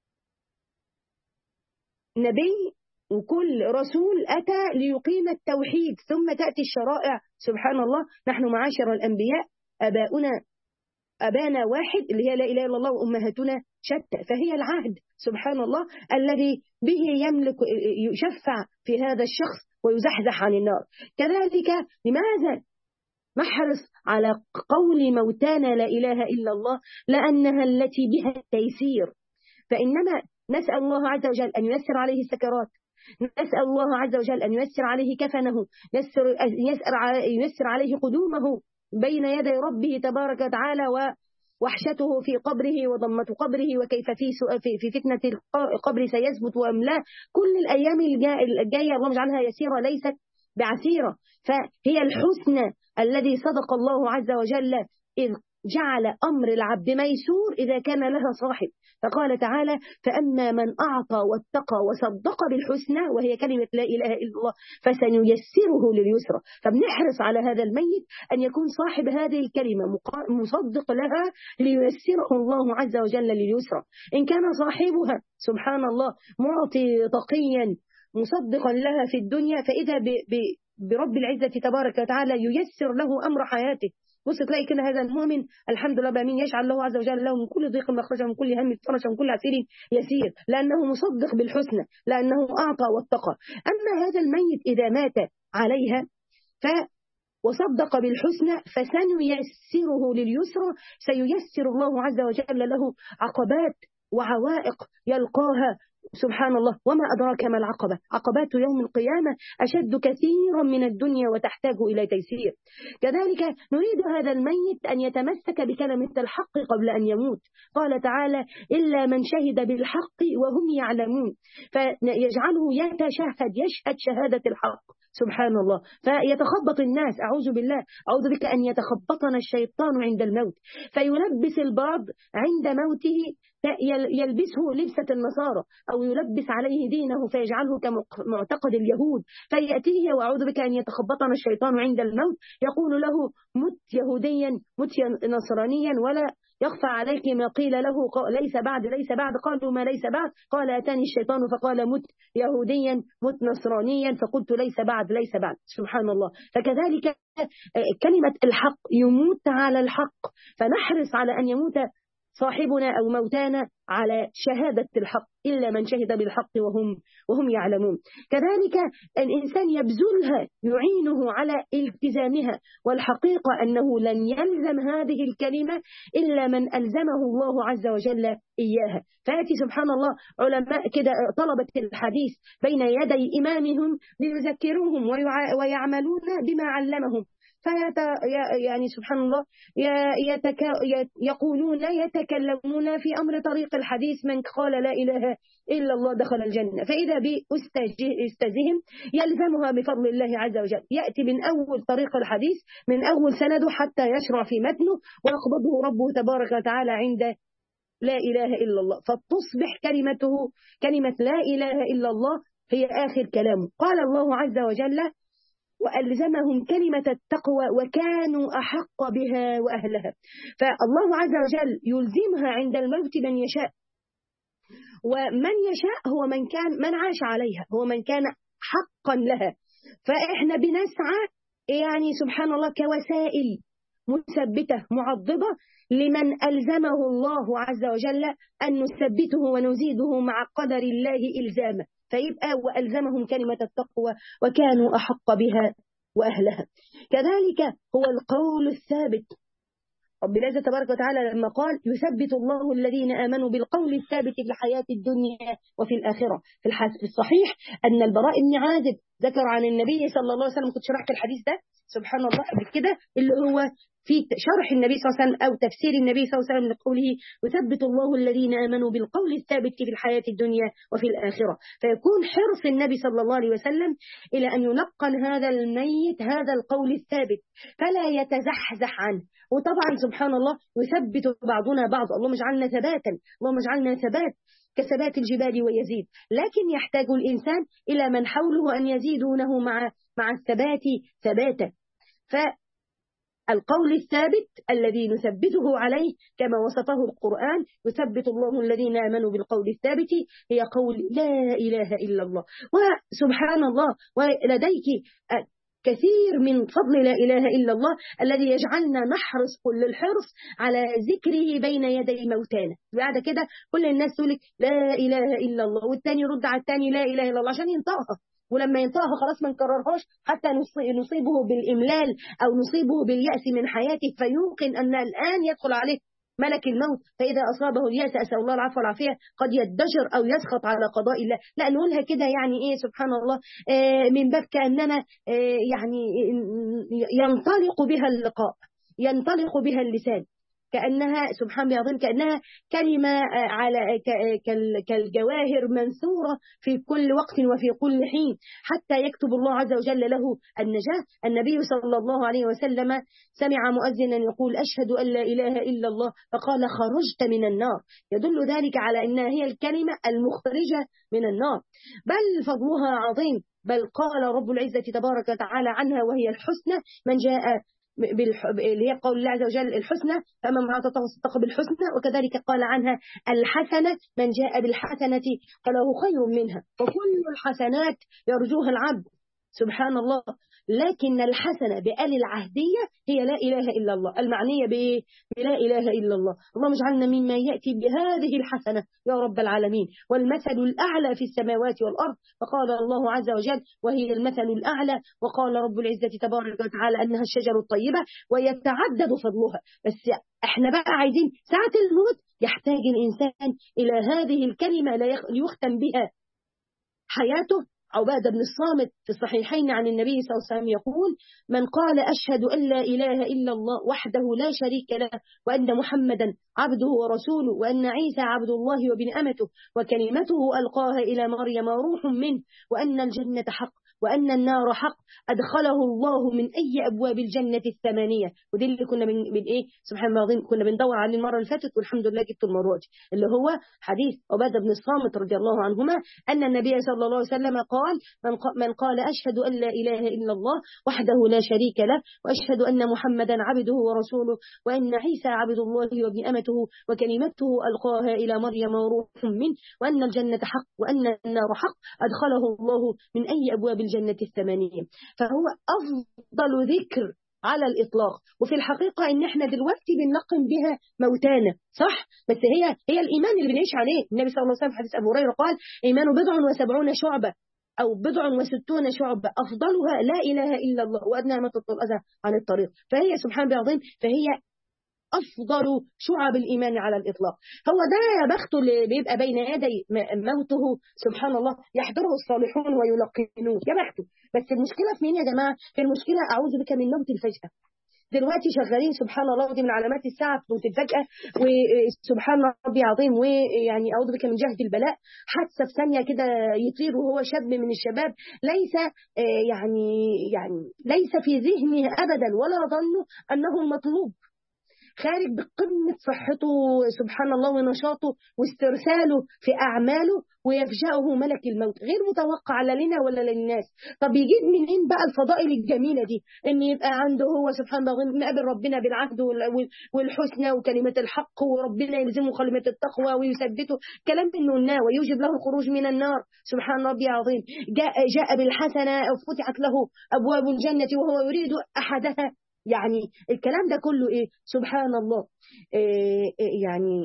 S1: نبي وكل رسول أتى ليقيم التوحيد، ثم تأتي الشرائع. سبحان الله، نحن معاشر الأنبياء أباؤنا أبانا واحد اللي هي لا إله إلا الله، وأمهاتنا شتى، فهي العهد سبحان الله الذي به يملك يشفع في هذا الشخص ويزحزح عن النار. كذلك لماذا نحرص على قول موتانا لا إله إلا الله؟ لأنها التي بها التيسير. فإنما نسأل الله عز وجل أن ييسر عليه السكرات، نسأل الله عز وجل أن ييسر عليه كفنه، ييسر, ييسر عليه قدومه بين يدي ربه تبارك وتعالى، ووحشته في قبره وضمة قبره، وكيف في في فتنة القبر سيثبت أم لا. كل الأيام الجاية اللهم اجعلها يسيرة ليست بعسيرة. فهي الحسنى الذي صدق الله عز وجل إذ جعل أمر العبد ميسور إذا كان لها صاحب، فقال تعالى: فأما من أعطى واتقى وصدق بالحسنى، وهي كلمة لا إله إلا الله، فسنيسره لليسرى. فبنحرص على هذا الميت أن يكون صاحب هذه الكلمة مصدق لها ليسره الله عز وجل لليسرى. إن كان صاحبها سبحان الله معطي تقيا مصدقا لها في الدنيا، فإذا ب ب برب العزة تبارك وتعالى ييسر له أمر حياته بص تلاقي كده هذا المؤمن الحمد لله بأمين يجعل الله عز وجل له من كل ضيق مخرجا، من كل هم فرجا، من كل عسير يسير، لأنه مصدق بالحسنى، لأنه أعطى واتقى. أما هذا الميت إذا مات عليها ف وصدق بالحسنى فسنيسره لليسرى، سييسر الله عز وجل له عقبات وعوائق يلقاها. سبحان الله، وما أدراك ما العقبة؟ عقبات يوم القيامة أشد كثيرا من الدنيا وتحتاج إلى تيسير. كذلك نريد هذا الميت أن يتمسك بكلمة الحق قبل أن يموت. قال تعالى: إلا من شهد بالحق وهم يعلمون، فيجعله يتشهد، يشهد شهادة الحق. سبحان الله، فيتخبط الناس، أعوذ بالله، أعوذ بك أن يتخبطنا الشيطان عند الموت، فيلبس البعض عند موته، يلبسه لبسة النصارى أو يلبس عليه دينه فيجعله كمعتقد اليهود، فيأتيه وأعوذ بك أن يتخبطنا الشيطان عند الموت يقول له: مت يهوديا، مت نصرانيا، ولا يخفى عليك ما قيل له ليس بعد ليس بعد. قالوا: ما ليس بعد؟ قال: أتاني الشيطان فقال: مت يهوديا، مت نصرانيا، فقلت: ليس بعد ليس بعد. سبحان الله. فكذلك كلمة الحق يموت على الحق، فنحرص على أن يموت صاحبنا أو موتانا على شهادة الحق، إلا من شهد بالحق وهم وهم يعلمون. كذلك الإنسان يبذلها، يعينه على التزامها، والحقيقة أنه لن يلزم هذه الكلمة إلا من ألزمه الله عز وجل إياها. فيأتي سبحان الله علماء كده طلبة الحديث بين يدي إمامهم ليذكروهم ويعملون بما علمهم، فيت يعني سبحان الله يتك... يقولون يتكلمون في أمر طريق الحديث: من قال لا إله إلا الله دخل الجنة. فإذا بأستاذهم يلزمها بفضل الله عز وجل، يأتي من أول طريق الحديث، من أول سنده حتى يشرع في متنه، ويقبضه ربه تبارك وتعالى عند لا إله إلا الله، فتصبح كلمته كلمة لا إله إلا الله هي آخر كلامه. قال الله عز وجل: وألزمهم كلمة التقوى وكانوا أحق بها وأهلها. فالله عز وجل يلزمها عند الموت من يشاء، ومن يشاء هو من كان من عاش عليها، هو من كان حقا لها. فإحنا بنسعى يعني سبحان الله كوسائل مثبتة معضبة لمن ألزمه الله عز وجل أن نثبته ونزيده مع قدر الله إلزامه، فيبقى وألزمهم كلمة التقوى وكانوا أحق بها وأهلها. كذلك هو القول الثابت. رب العزة تبارك وتعالى لما قال: يثبت الله الذين آمنوا بالقول الثابت في الحياة الدنيا وفي الآخرة. في الحديث الصحيح أن البراء بن عازب ذكر عن النبي صلى الله عليه وسلم، كنت شرحت الحديث ده سبحان الله قبل كده، اللي هو في شرح النبي صلى الله عليه وسلم أو تفسير النبي صلى الله عليه وسلم لقوله: يثبت الله الذين آمنوا بالقول الثابت في الحياة الدنيا وفي الآخرة. فيكون حرص النبي صلى الله عليه وسلم إلى أن يلقن هذا الميت هذا القول الثابت فلا يتزحزح عنه. وطبعا سبحان الله يثبت بعضنا بعض، اللهم اجعلنا ثباتا، اللهم اجعلنا ثبات كثبات الجبال ويزيد. لكن يحتاج الإنسان إلى من حوله أن يزيدونه مع مع الثبات ثباتا. فالقول الثابت الذي نثبته عليه كما وصفه القرآن: يثبت الله الذين آمنوا بالقول الثابت، هي قول لا إله إلا الله. وسبحان الله، ولديك كثير من فضل لا إله إلا الله الذي يجعلنا نحرص كل الحرص على ذكره بين يدي موتانا. بعد كده كل الناس تقول لا إله إلا الله، والتاني يرد على التاني لا إله إلا الله عشان ينطقها، ولما ينطقها خلاص ما نكررهاش حتى نصيبه بالإملال أو نصيبه باليأس من حياته، فيوقن أن الآن يدخل عليه ملك الموت، فإذا أصابه اليأس أسأل الله العفو والعافية قد يدجر أو يسخط على قضاء الله. لا نقولها كده يعني إيه سبحان الله آه من باب كأننا آه يعني ينطلق بها اللقاء، ينطلق بها اللسان، كأنها سبحان الله العظيم كأنها كلمة على كالجواهر منثورة في كل وقت وفي كل حين حتى يكتب الله عز وجل له النجاة. النبي صلى الله عليه وسلم سمع مؤذنا يقول: أشهد أن لا إله إلا الله، فقال: خرجت من النار. يدل ذلك على أنها هي الكلمة المخرجة من النار، بل فضلها عظيم. بل قال رب العزة تبارك وتعالى عنها وهي الحسنى: من جاء اللي هي قول الله عز وجل الحسنى فمن أعطى وصدق بالحسنى. وكذلك قال عنها الحسنة: من جاء بالحسنة فله خير منها، وكل الحسنات يرجوها العبد. سبحان الله، لكن الحسنة بآل العهدية هي لا إله إلا الله، المعنية بإيه؟ بلا إله إلا الله. اللهم اجعلنا مما يأتي بهذه الحسنة يا رب العالمين. والمثل الأعلى في السماوات والأرض، فقال الله عز وجل وهي المثل الأعلى. وقال رب العزة تبارك وتعالى أنها الشجر الطيبة ويتعدد فضلها. بس احنا بقى عايزين ساعة الموت يحتاج الإنسان إلى هذه الكلمة ليختم بها حياته. عبادة بن الصامت في الصحيحين عن النبي صلى الله عليه وسلم يقول: من قال أشهد أن لا إله إلا الله وحده لا شريك له وأن محمدا عبده ورسوله وأن عيسى عبد الله وابن أمته وكلمته ألقاها إلى مريم وروح منه وأن الجنة حق وأن النار حق أدخله الله من أي أبواب الجنة الثمانية. ودي اللي كنا من, من إيه سبحان الله العظيم كنا بندور عليه المرة اللي فاتت، والحمد لله جبت المرة دي، اللي هو حديث عبادة بن الصامت رضي الله عنهما أن النبي صلى الله عليه وسلم قال: من, من قال أشهد أن لا إله إلا الله وحده لا شريك له وأشهد أن محمدا عبده ورسوله وأن عيسى عبد الله وابن أمته وكلمته ألقاها إلى مريم وروح منه وأن الجنة حق وأن النار حق أدخله الله من أي أبواب الجنة الثمانية. فهو أفضل ذكر على الإطلاق. وفي الحقيقة إن إحنا دلوقتي بنلقن بها موتانا، صح؟ بس هي هي الإيمان اللي بنعيش عليه. النبي صلى الله عليه وسلم حديث أبو هريرة قال: إيمان بضع وسبعون شعبة أو بضع وستون شعبة أفضلها لا إله إلا الله وأدنى ما تطل الأذى عن الطريق. فهي سبحان الله العظيم فهي أفضل شعب الإيمان على الإطلاق. هو ده يا بخته اللي بيبقى بين يدي موته سبحان الله يحضره الصالحون ويلقنوه، يا بخته. بس المشكلة في مين يا جماعة؟ في المشكلة أعوذ بك من موت الفجأة. دلوقتي شغالين سبحان الله، ودي من علامات الساعة موت الفجأة، وسبحان الله ربي عظيم. ويعني أعوذ بك من جهد البلاء، حادثة في ثانية كده يطير وهو شاب من الشباب ليس يعني يعني ليس في ذهنه أبدا ولا ظنه أنه المطلوب، خارج بقمة صحته سبحان الله ونشاطه واسترساله في أعماله، ويفجأه ملك الموت غير متوقع لا لنا ولا للناس. طب يجيب منين بقى الفضائل الجميلة دي؟ إن يبقى عنده هو سبحان الله مقابل ربنا بالعهد والحسنى وكلمة الحق، وربنا يلزمه كلمة التقوى ويثبته كلام منه النار ويوجب له الخروج من النار. سبحان ربي عظيم. جاء, جاء بالحسنة أو فتحت له أبواب الجنة وهو يريد أحدها. يعني الكلام ده كله إيه سبحان الله إيه إيه يعني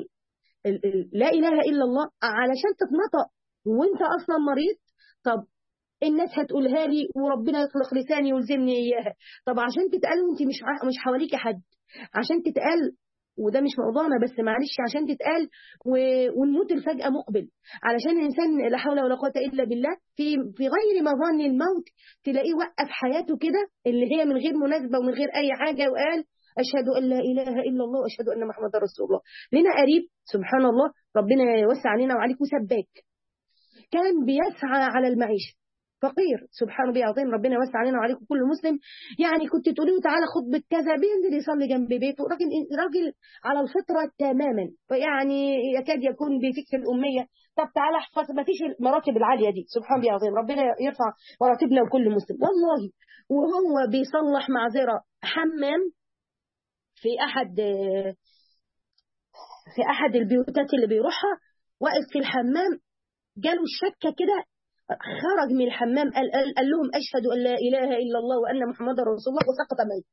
S1: لا إله إلا الله علشان تتنطق وانت أصلا مريض. طب الناس هتقولها لي وربنا يخلق لساني ويلزمني إياها. طب عشان تتقال وانت مش مش حواليك حد، عشان تتقال، وده مش موضوعنا بس معلش، عشان تتقال ونموت الفجأة مقبل، علشان الإنسان لا حول ولا قوة إلا بالله في في غير مظان الموت تلاقيه وقف حياته كده اللي هي من غير مناسبة ومن غير أي حاجة وقال: أشهد أن لا إله إلا الله وأشهد أن محمد رسول الله. لنا قريب سبحان الله ربنا يوسع علينا وعليكم سباك، كان بيسعى على المعيشة، فقير سبحان الله العظيم، ربنا يوسع علينا وعليكم كل مسلم. يعني كنت تقولي له تعالى خطبة كذا بينزل يصلي جنب بيته، راجل راجل على الفطرة تماما، يعني يكاد يكون بفكر الأمية. طب تعالى احفظ، ما فيش المراتب العالية دي سبحان الله العظيم، ربنا يرفع مراتبنا وكل مسلم والله. وهو بيصلح معذرة حمام في أحد في أحد البيوتات اللي بيروحها، واقف في الحمام جاله الشكة كده، خرج من الحمام قال, قال, قال لهم: أشهد أن لا إله إلا الله وأن محمد رسول الله، وسقط ميت.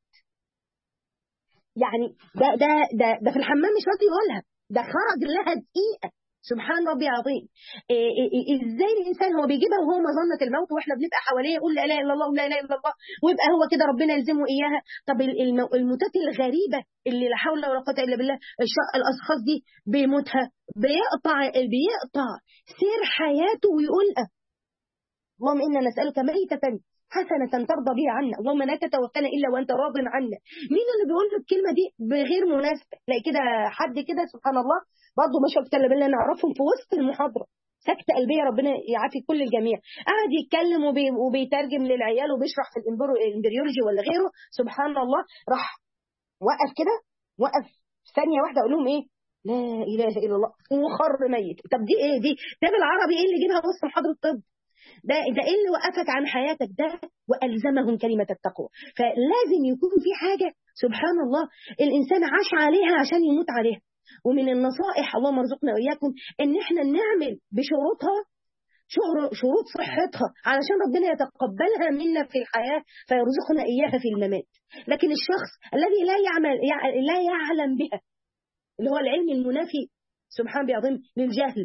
S1: يعني ده ده ده ده في الحمام مش راضي يقولها، ده خرج لها دقيقة. سبحان ربي عظيم. إيه إيه إيه ازاي الانسان هو بيجيبها وهو مظنه الموت واحنا بنبقى حواليه يقول لا اله الا الله ولا اله الا الله، ويبقى هو كده ربنا يلزمه اياها. طب الموتات الغريبه اللي لا حول ولا قوه الا بالله، الاشخاص دي بيموتها بيقطع بيقطع سير حياته ويقولها: اللهم إنا نسألك ميتة حسنة ترضى بها عنا، اللهم لا تتوفنا إلا وأنت راض عنا. مين اللي بيقول له الكلمة دي بغير مناسبة؟ لا كده حد كده سبحان الله برضه ما شاء الله بالله نعرفهم في وسط المحاضرة سكتة قلبية، ربنا يعافي كل الجميع، قاعد يتكلم وبي وبيترجم للعيال وبيشرح في الامبريولوجي ولا غيره. سبحان الله راح وقف كده، وقف ثانية واحدة أقول لهم إيه؟ لا إله إلا الله، وخر ميت. طب دي إيه دي؟ ده بالعربي إيه اللي يجيبها وسط محاضرة الطب؟ ده ده ايه اللي وقفك عن حياتك ده؟ والزمهم كلمه التقوى. فلازم يكون في حاجه سبحان الله الانسان عاش عليها عشان يموت عليها. ومن النصائح اللهم ارزقنا واياكم ان احنا نعمل بشروطها شروط صحتها علشان ربنا يتقبلها منا في الحياة فيرزقنا إياها في الممات. لكن الشخص الذي لا يعمل لا يعلم بها، اللي هو العلم المنافي سبحان بيعظم للجهل،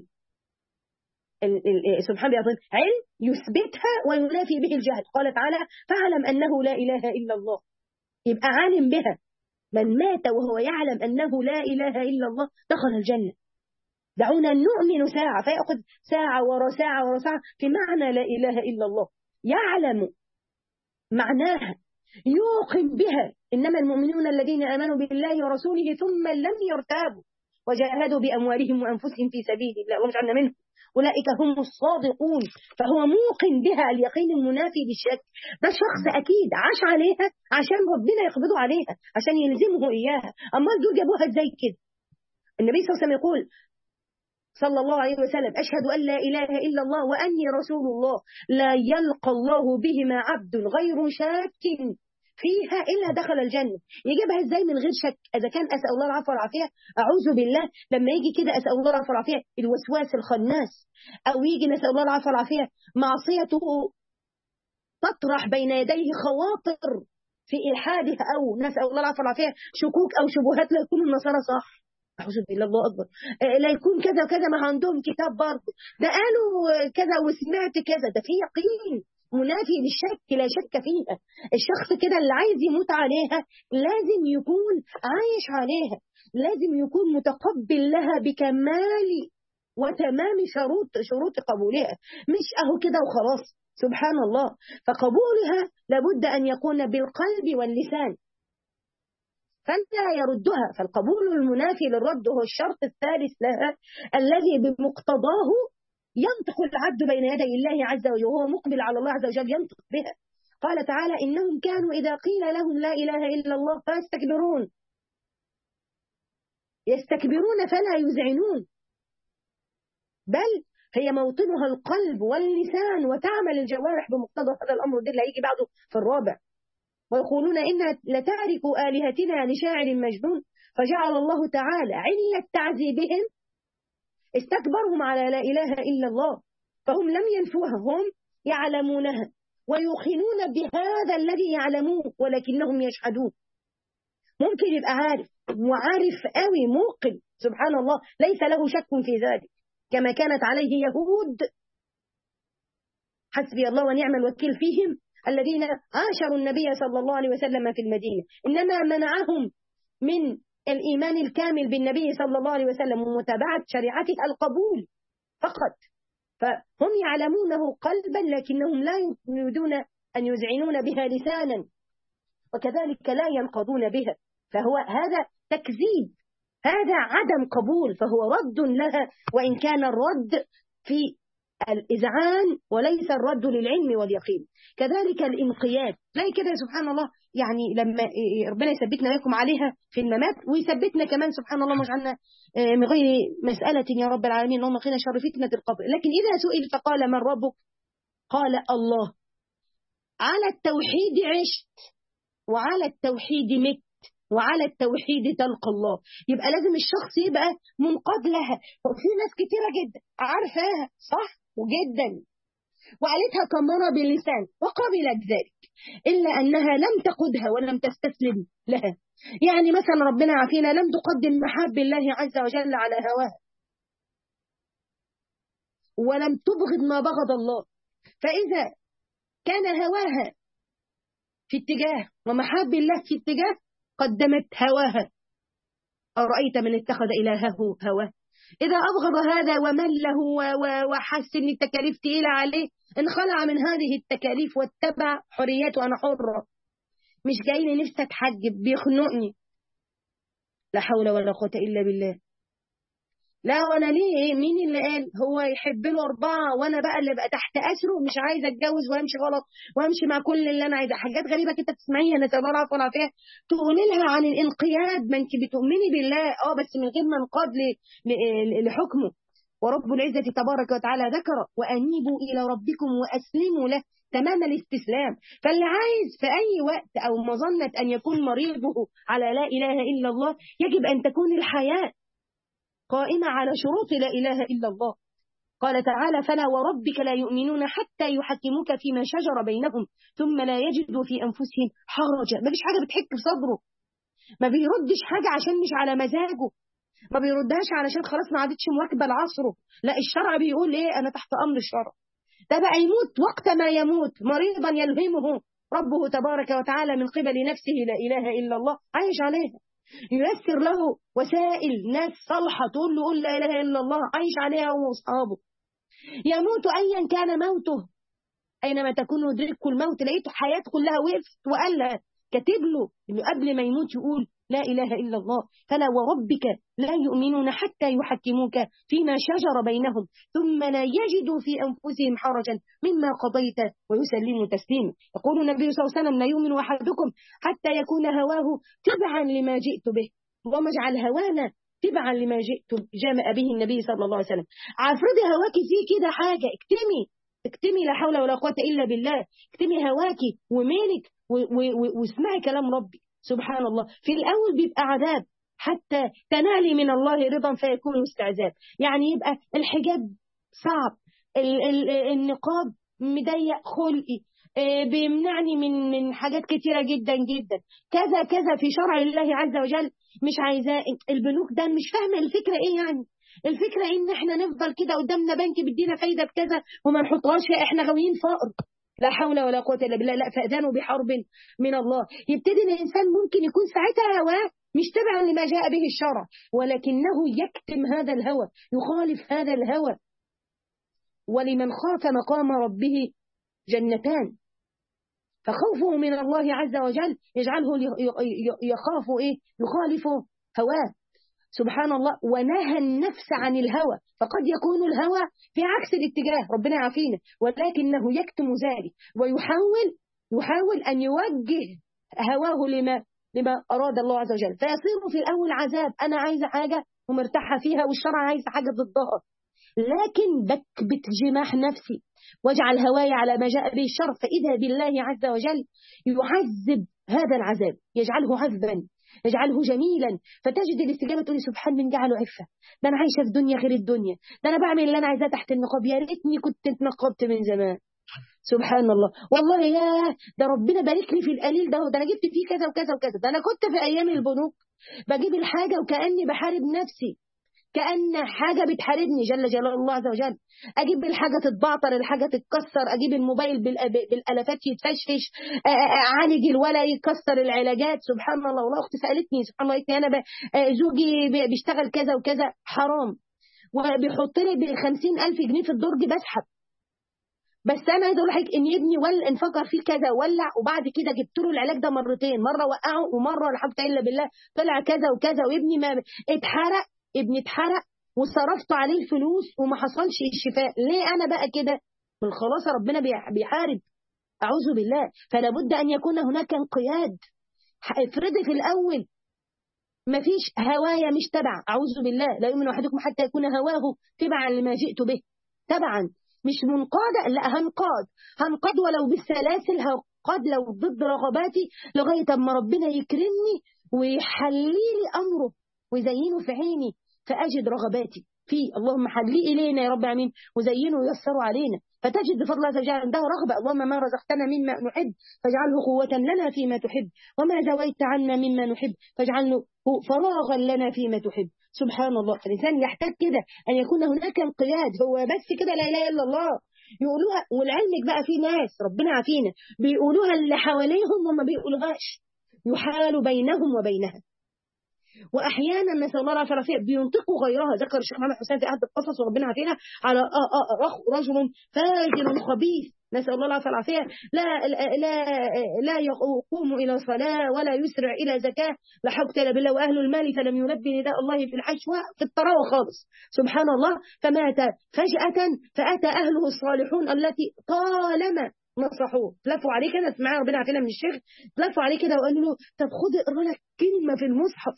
S1: سبحان بيعظم علم يثبتها وينافي به الجهل. قال تعالى فاعلم أنه لا إله إلا الله، يبقى عالم بها. من مات وهو يعلم أنه لا إله إلا الله دخل الجنة. دعونا نؤمن ساعة، فيأخذ ساعة ورا ساعة ورا ساعة في معنى لا إله إلا الله، يعلم معناها، يوقن بها. إنما المؤمنون الذين آمنوا بالله ورسوله ثم لم يرتابوا وجاهدوا بأموالهم وأنفسهم في سبيل الله، اللهم اجعلنا منهم، أولئك هم الصادقون. فهو موقن بها اليقين المنافي للشك. ده شخص أكيد عاش عليها عشان ربنا يقبضه عليها، عشان يلزمه إياها. أما دول جابوها ازاي كده؟ النبي صلى الله عليه وسلم يقول صلى الله عليه وسلم أشهد أن لا إله إلا الله وأني رسول الله، لا يلقى الله بهما عبد غير شاك فيها إلا دخل الجنة. يجيبها إزاي من غير شك؟ إذا كان أسأل الله العفو والعافية، أعوذ بالله لما يجي كده أسأل الله العفو والعافية الوسواس الخناس، أو يجي نسأل الله العفو والعافية معصيته تطرح بين يديه خواطر في إلحادها، أو نسأل الله العفو والعافية شكوك أو شبهات لا يكون النصارى صح، أعوذ بالله الله أكبر، لا يكون كذا وكذا، ما عندهم كتاب برضه، ده قالوا كذا وسمعت كذا، ده في يقين منافي للشك لا شك فيها. الشخص كده اللي عايز يموت عليها لازم يكون عايش عليها، لازم يكون متقبل لها بكمال وتمام شروط شروط قبولها، مش أهو كده وخلاص. سبحان الله. فقبولها لابد أن يكون بالقلب واللسان فلا يردها. فالقبول المنافي للرد هو الشرط الثالث لها الذي بمقتضاه ينطق العبد بين يدي الله عز وجل وهو مقبل على الله عز وجل ينطق بها. قال تعالى إنهم كانوا إذا قيل لهم لا إله إلا الله فيستكبرون، يستكبرون فلا يذعنون، بل هي موطنها القلب واللسان وتعمل الجوارح بمقتضى هذا الأمر. ده اللي هيجي بعده في الرابع. ويقولون إن لتارك آلهتنا لشاعر مجنون، فجعل الله تعالى علة تعذيبهم استكبرهم على لا إله إلا الله، فهم لم ينفوها، هم يعلمونها ويوقنون بهذا الذي يعلموه ولكنهم يشهدون. ممكن يبقى عارف وعارف قوي موقن سبحان الله ليس له شك في ذلك، كما كانت عليه يهود حسبي الله ونعم الوكيل فيهم الذين عاشروا النبي صلى الله عليه وسلم في المدينة. إنما منعهم من الإيمان الكامل بالنبي صلى الله عليه وسلم ومتابعة شريعته القبول فقط، فهم يعلمونه قلبا لكنهم لا يريدون أن يذعنون بها لسانا، وكذلك لا ينقضون بها. فهو هذا تكذيب، هذا عدم قبول، فهو رد لها، وإن كان الرد في الإذعان وليس الرد للعلم واليقين. كذلك الانقياد، تلاقي كده سبحان الله، يعني لما ربنا يثبتنا لكم عليها في الممات ويثبتنا كمان سبحان الله مجعلنا من غير مسألة يا رب العالمين، اللهم قنا شر فتنة القبر. لكن إذا سئل فقال من ربك؟ قال الله. على التوحيد عشت وعلى التوحيد مت وعلى التوحيد تلقى الله. يبقى لازم الشخص يبقى منقاد لها. وفي ناس كتيرة جدا عارفاها صح وجدا وقالتها كمرة باللسان وقبلت ذلك، إلا أنها لم تقدها ولم تستسلم لها. يعني مثلا ربنا عافينا لم تقدم محاب الله عز وجل على هواها ولم تبغض ما بغض الله، فإذا كان هواها في اتجاه ومحاب الله في اتجاه قدمت هواها. أرأيت من اتخذ إلهه هواه. إذا أبغض هذا ومله وحس أن التكاليف تقيلة عليه انخلع من هذه التكاليف واتبع حريته، أنا حرة مش جاي لي نفسي أتحجب بيخنقني، لا حول ولا قوة إلا بالله. لا وانا ليه؟ مين اللي قال هو يحب له أربعة وانا بقى اللي بقى تحت أسره مش عايزة اتجوز وامشي غلط وامشي مع كل اللي انا عايزة؟ حاجات غريبة كده تسمعيها نسأل الله العافية والعافية. تقولي لها عن الانقياد، ما انت بتؤمني بالله اه بس من غير ما انقاد لحكمه. ورب العزة تبارك وتعالى ذكر وأنيبوا إلى ربكم وأسلموا له تمام الاستسلام. فاللي عايز في أي وقت أو مظنة أن يكون مريضه على لا إله إلا الله يجب أن تكون الحياة قائمة على شروط لا إله إلا الله. قال تعالى فلا وربك لا يؤمنون حتى يحكموك فيما شجر بينهم ثم لا يجدوا في أنفسهم حرجا. ما فيش حاجة بتحك في صدره، ما بيردش حاجة عشان مش على مزاجه، ما بيردهاش علشان خلاص ما عادتش مواكبة لعصره، لا الشرع بيقول ايه، أنا تحت أمر الشرع. ده بقى يموت وقت ما يموت مريضا يلهمه ربه تبارك وتعالى من قبل نفسه لا إله إلا الله، عايش عليها، ييسر له وسائل ناس صالحة تقول له قل لا إله إلا الله، عايش عليها هو وأصحابه. يموت أيا كان موته، أينما تكون يدركه الموت. لقيته حياته كلها وقفت وقال لها كاتب له إنه قبل ما يموت يقول لا إله إلا الله. فلا وربك لا يؤمنون حتى يحكموك فيما شجر بينهم ثم لا يجدوا في أنفسهم حرجا مما قضيت ويسلموا تسليما. يقول النبي صلى الله عليه وسلم لا يؤمن أحدكم حتى يكون هواه تبعا لما جئت به، اللهم اجعل هوانا تبعا لما جئت جاء به النبي صلى الله عليه وسلم. عفرضي هواك فيه كده حاجة، اكتمي اكتمي لا حول ولا قوة إلا بالله، اكتمي هواكي وميلك واسمعي كلام ربي سبحان الله. في الأول بيبقى عذاب حتى تنالي من الله رضا فيكون استعذاب، يعني يبقى الحجاب صعب، ال ال النقاب مضيق خلقي، بيمنعني من من حاجات كتيرة جدا جدا، كذا كذا في شرع الله عز وجل مش عايزاه. البنوك ده مش فاهمة الفكرة ايه، يعني الفكرة ان احنا نفضل كده قدامنا بنك بيدينا فايدة بكذا وما نحطهاش، احنا غاويين فقر لا حول ولا قوة الا بالله. لا فأذانوا بحرب من الله. يبتدي الانسان ممكن يكون ساعتها هواه مش تبعا لما جاء به الشرع، ولكنه يكتم هذا الهوى، يخالف هذا الهوى. ولمن خاف مقام ربه جنتان، فخوفه من الله عز وجل يجعله يخاف ايه، يخالف هواه سبحان الله. ونهى النفس عن الهوى، فقد يكون الهوى في عكس الاتجاه ربنا يعافينا، ولكنه يكتم ذلك ويحاول يحاول أن يوجه هواه لما لما أراد الله عز وجل، فيصير في الأول عذاب، أنا عايزة حاجة ومرتاحة فيها والشرع عايزة حاجة ضدها، لكن بكبت جماح نفسي واجعل هواي على ما جاء به الشرع، فإذا بالله عز وجل يعذب هذا العذاب، يجعله عذبا، يجعله جميلا، فتجد الاستجابة تقولي سبحان من جعله عفة، ده أنا عايشة في دنيا غير الدنيا، ده أنا بعمل اللي أنا عايزاه تحت النقاب، يا ريتني كنت اتنقبت من زمان سبحان الله. والله يا ده ربنا بارك لي في القليل ده، ده أنا جبت فيه كذا وكذا وكذا، ده أنا كنت في أيام البنوك بجيب الحاجة وكأني بحارب نفسي، كأن حاجة بتحاربني جل جلال الله عز وجل، أجيب الحاجة تتبعطر، الحاجة تتكسر، أجيب الموبايل بالألفات يتفشفش، أعالج الولا يكسر العلاجات سبحان الله. والله أختي سألتني سبحان الله، أنا زوجي بيشتغل كذا وكذا حرام وبيحط لي بخمسين ألف جنيه في الدرج بسحب، بس أنا عايز أقول لك إن ابني ولا انفجر فيه كذا ولع، وبعد كده جبت له العلاج ده مرتين، مرة وقعه ومرة لا حول إلا بالله طلع كذا وكذا، وابني ما اتحرق، ابني اتحرق وصرفت عليه الفلوس وما حصلش الشفاء. ليه انا بقى كده؟ من خلاص ربنا بيحارب اعوذ بالله. فلا بد ان يكون هناك انقياد. افرضي في الاول ما فيش هوايا مش تبع، اعوذ بالله، لا يؤمن احدكم حتى يكون هواه تبعا لما جئت به، تبعا مش منقاده، لا هنقاد، هنقاد ولو بالسلاسل، هنقاد لو ضد رغباتي لغايه اما ربنا يكرمني ويحلي لي امره ويزينه في عيني فأجد رغباتي فيه. اللهم حلي إلينا يا رب العالمين وزينه ويسره علينا، فتجد بفضل الله عز وجل عندها رغبة. اللهم ما رزقتنا مما نحب فاجعله قوة لنا فيما تحب، وما زويت عنا مما نحب فاجعله فراغا لنا فيما تحب سبحان الله. فالإنسان يحتاج كده أن يكون هناك انقياد، هو بس كده لا إله إلا الله يقولوها. ولعلمك بقى في ناس ربنا عافينا بيقولوها اللي حواليهم وما بيقولوهاش، يحال بينهم وبينها. واحيانا نسال الله العافيه بينطقوا غيرها. ذكر الشيخ محمد حسين في احد القصص وربنا عافينا على رجل فاجر خبيث نسال الله العافيه، لا لا لا يقوم الى صلاه ولا يسرع الى زكاه، لا حول ولا بالله، واهل المال فلم يلبي نداء الله في الحشوه في الطراوه خالص سبحان الله، فمات فجاه فاتى اهله الصالحون التي طالما نصحوه، تلفوا عليه كده، اسمعي ربنا عافينا من الشيخ، تلفوا عليه كده وقالوا له طب خد اقرا لك كلمه في المصحف،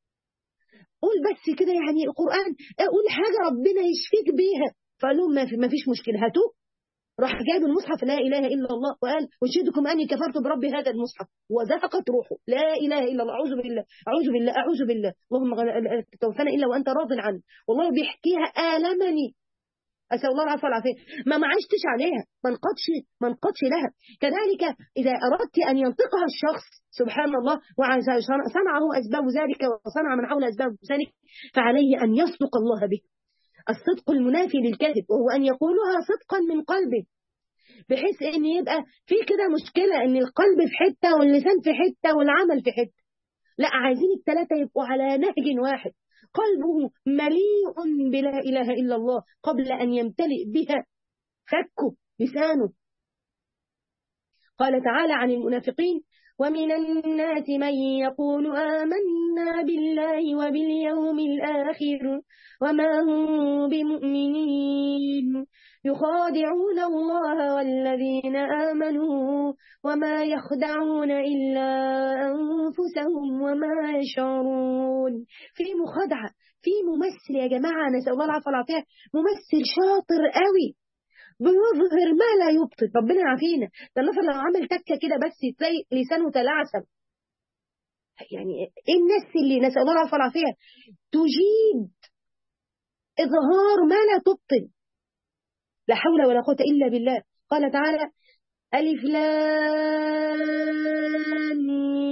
S1: قول بس كده يعني القرآن، قول حاجة ربنا يشفيك بيها. فقال لهم ما فيش مشكلة هاتوه. راح جايب المصحف لا إله إلا الله وقال أشهدكم أني كفرت برب هذا المصحف، وزفقت روحه لا إله إلا الله، أعوذ بالله أعوذ بالله أعوذ بالله اللهم توفنا إلا وأنت راض عنه. والله بيحكيها آلمني أسأل الله العفو والعافية، ما ما عشتش عليها، ما انقضش ما انقضش لها. كذلك إذا أردت أن ينطقها الشخص سبحان الله وصنعه أسباب ذلك وصنع من حول أسباب ذلك، فعليه أن يصدق الله به، الصدق المنافي للكذب، وهو أن يقولها صدقا من قلبه، بحيث أن يبقى في كده مشكلة أن القلب في حتة واللسان في حتة والعمل في حتة. لا، عايزين الثلاثة يبقوا على نهج واحد، قلبه مليء بلا إله إلا الله قبل أن يمتلئ بها فكه لسانه. قال تعالى عن المنافقين: ومن الناس من يقول آمنا بالله وباليوم الآخر وما هم بمؤمنين يخادعون الله والذين آمنوا وما يخدعون إلا أنفسهم وما يشعرون. في مخادعة، في ممثل يا جماعة، نسأل الله العافية والعافية، ممثل شاطر قوي بيظهر ما لا يبطن. ربنا يعافينا. ده النفر لو عمل تكه كده بس تلاقي لسانه تلعثم. يعني ايه الناس اللي نسأل الله العافية والعافية تجيد إظهار ما لا تبطن؟ لا حول ولا قوة إلا بالله. قال تعالى: ألف لام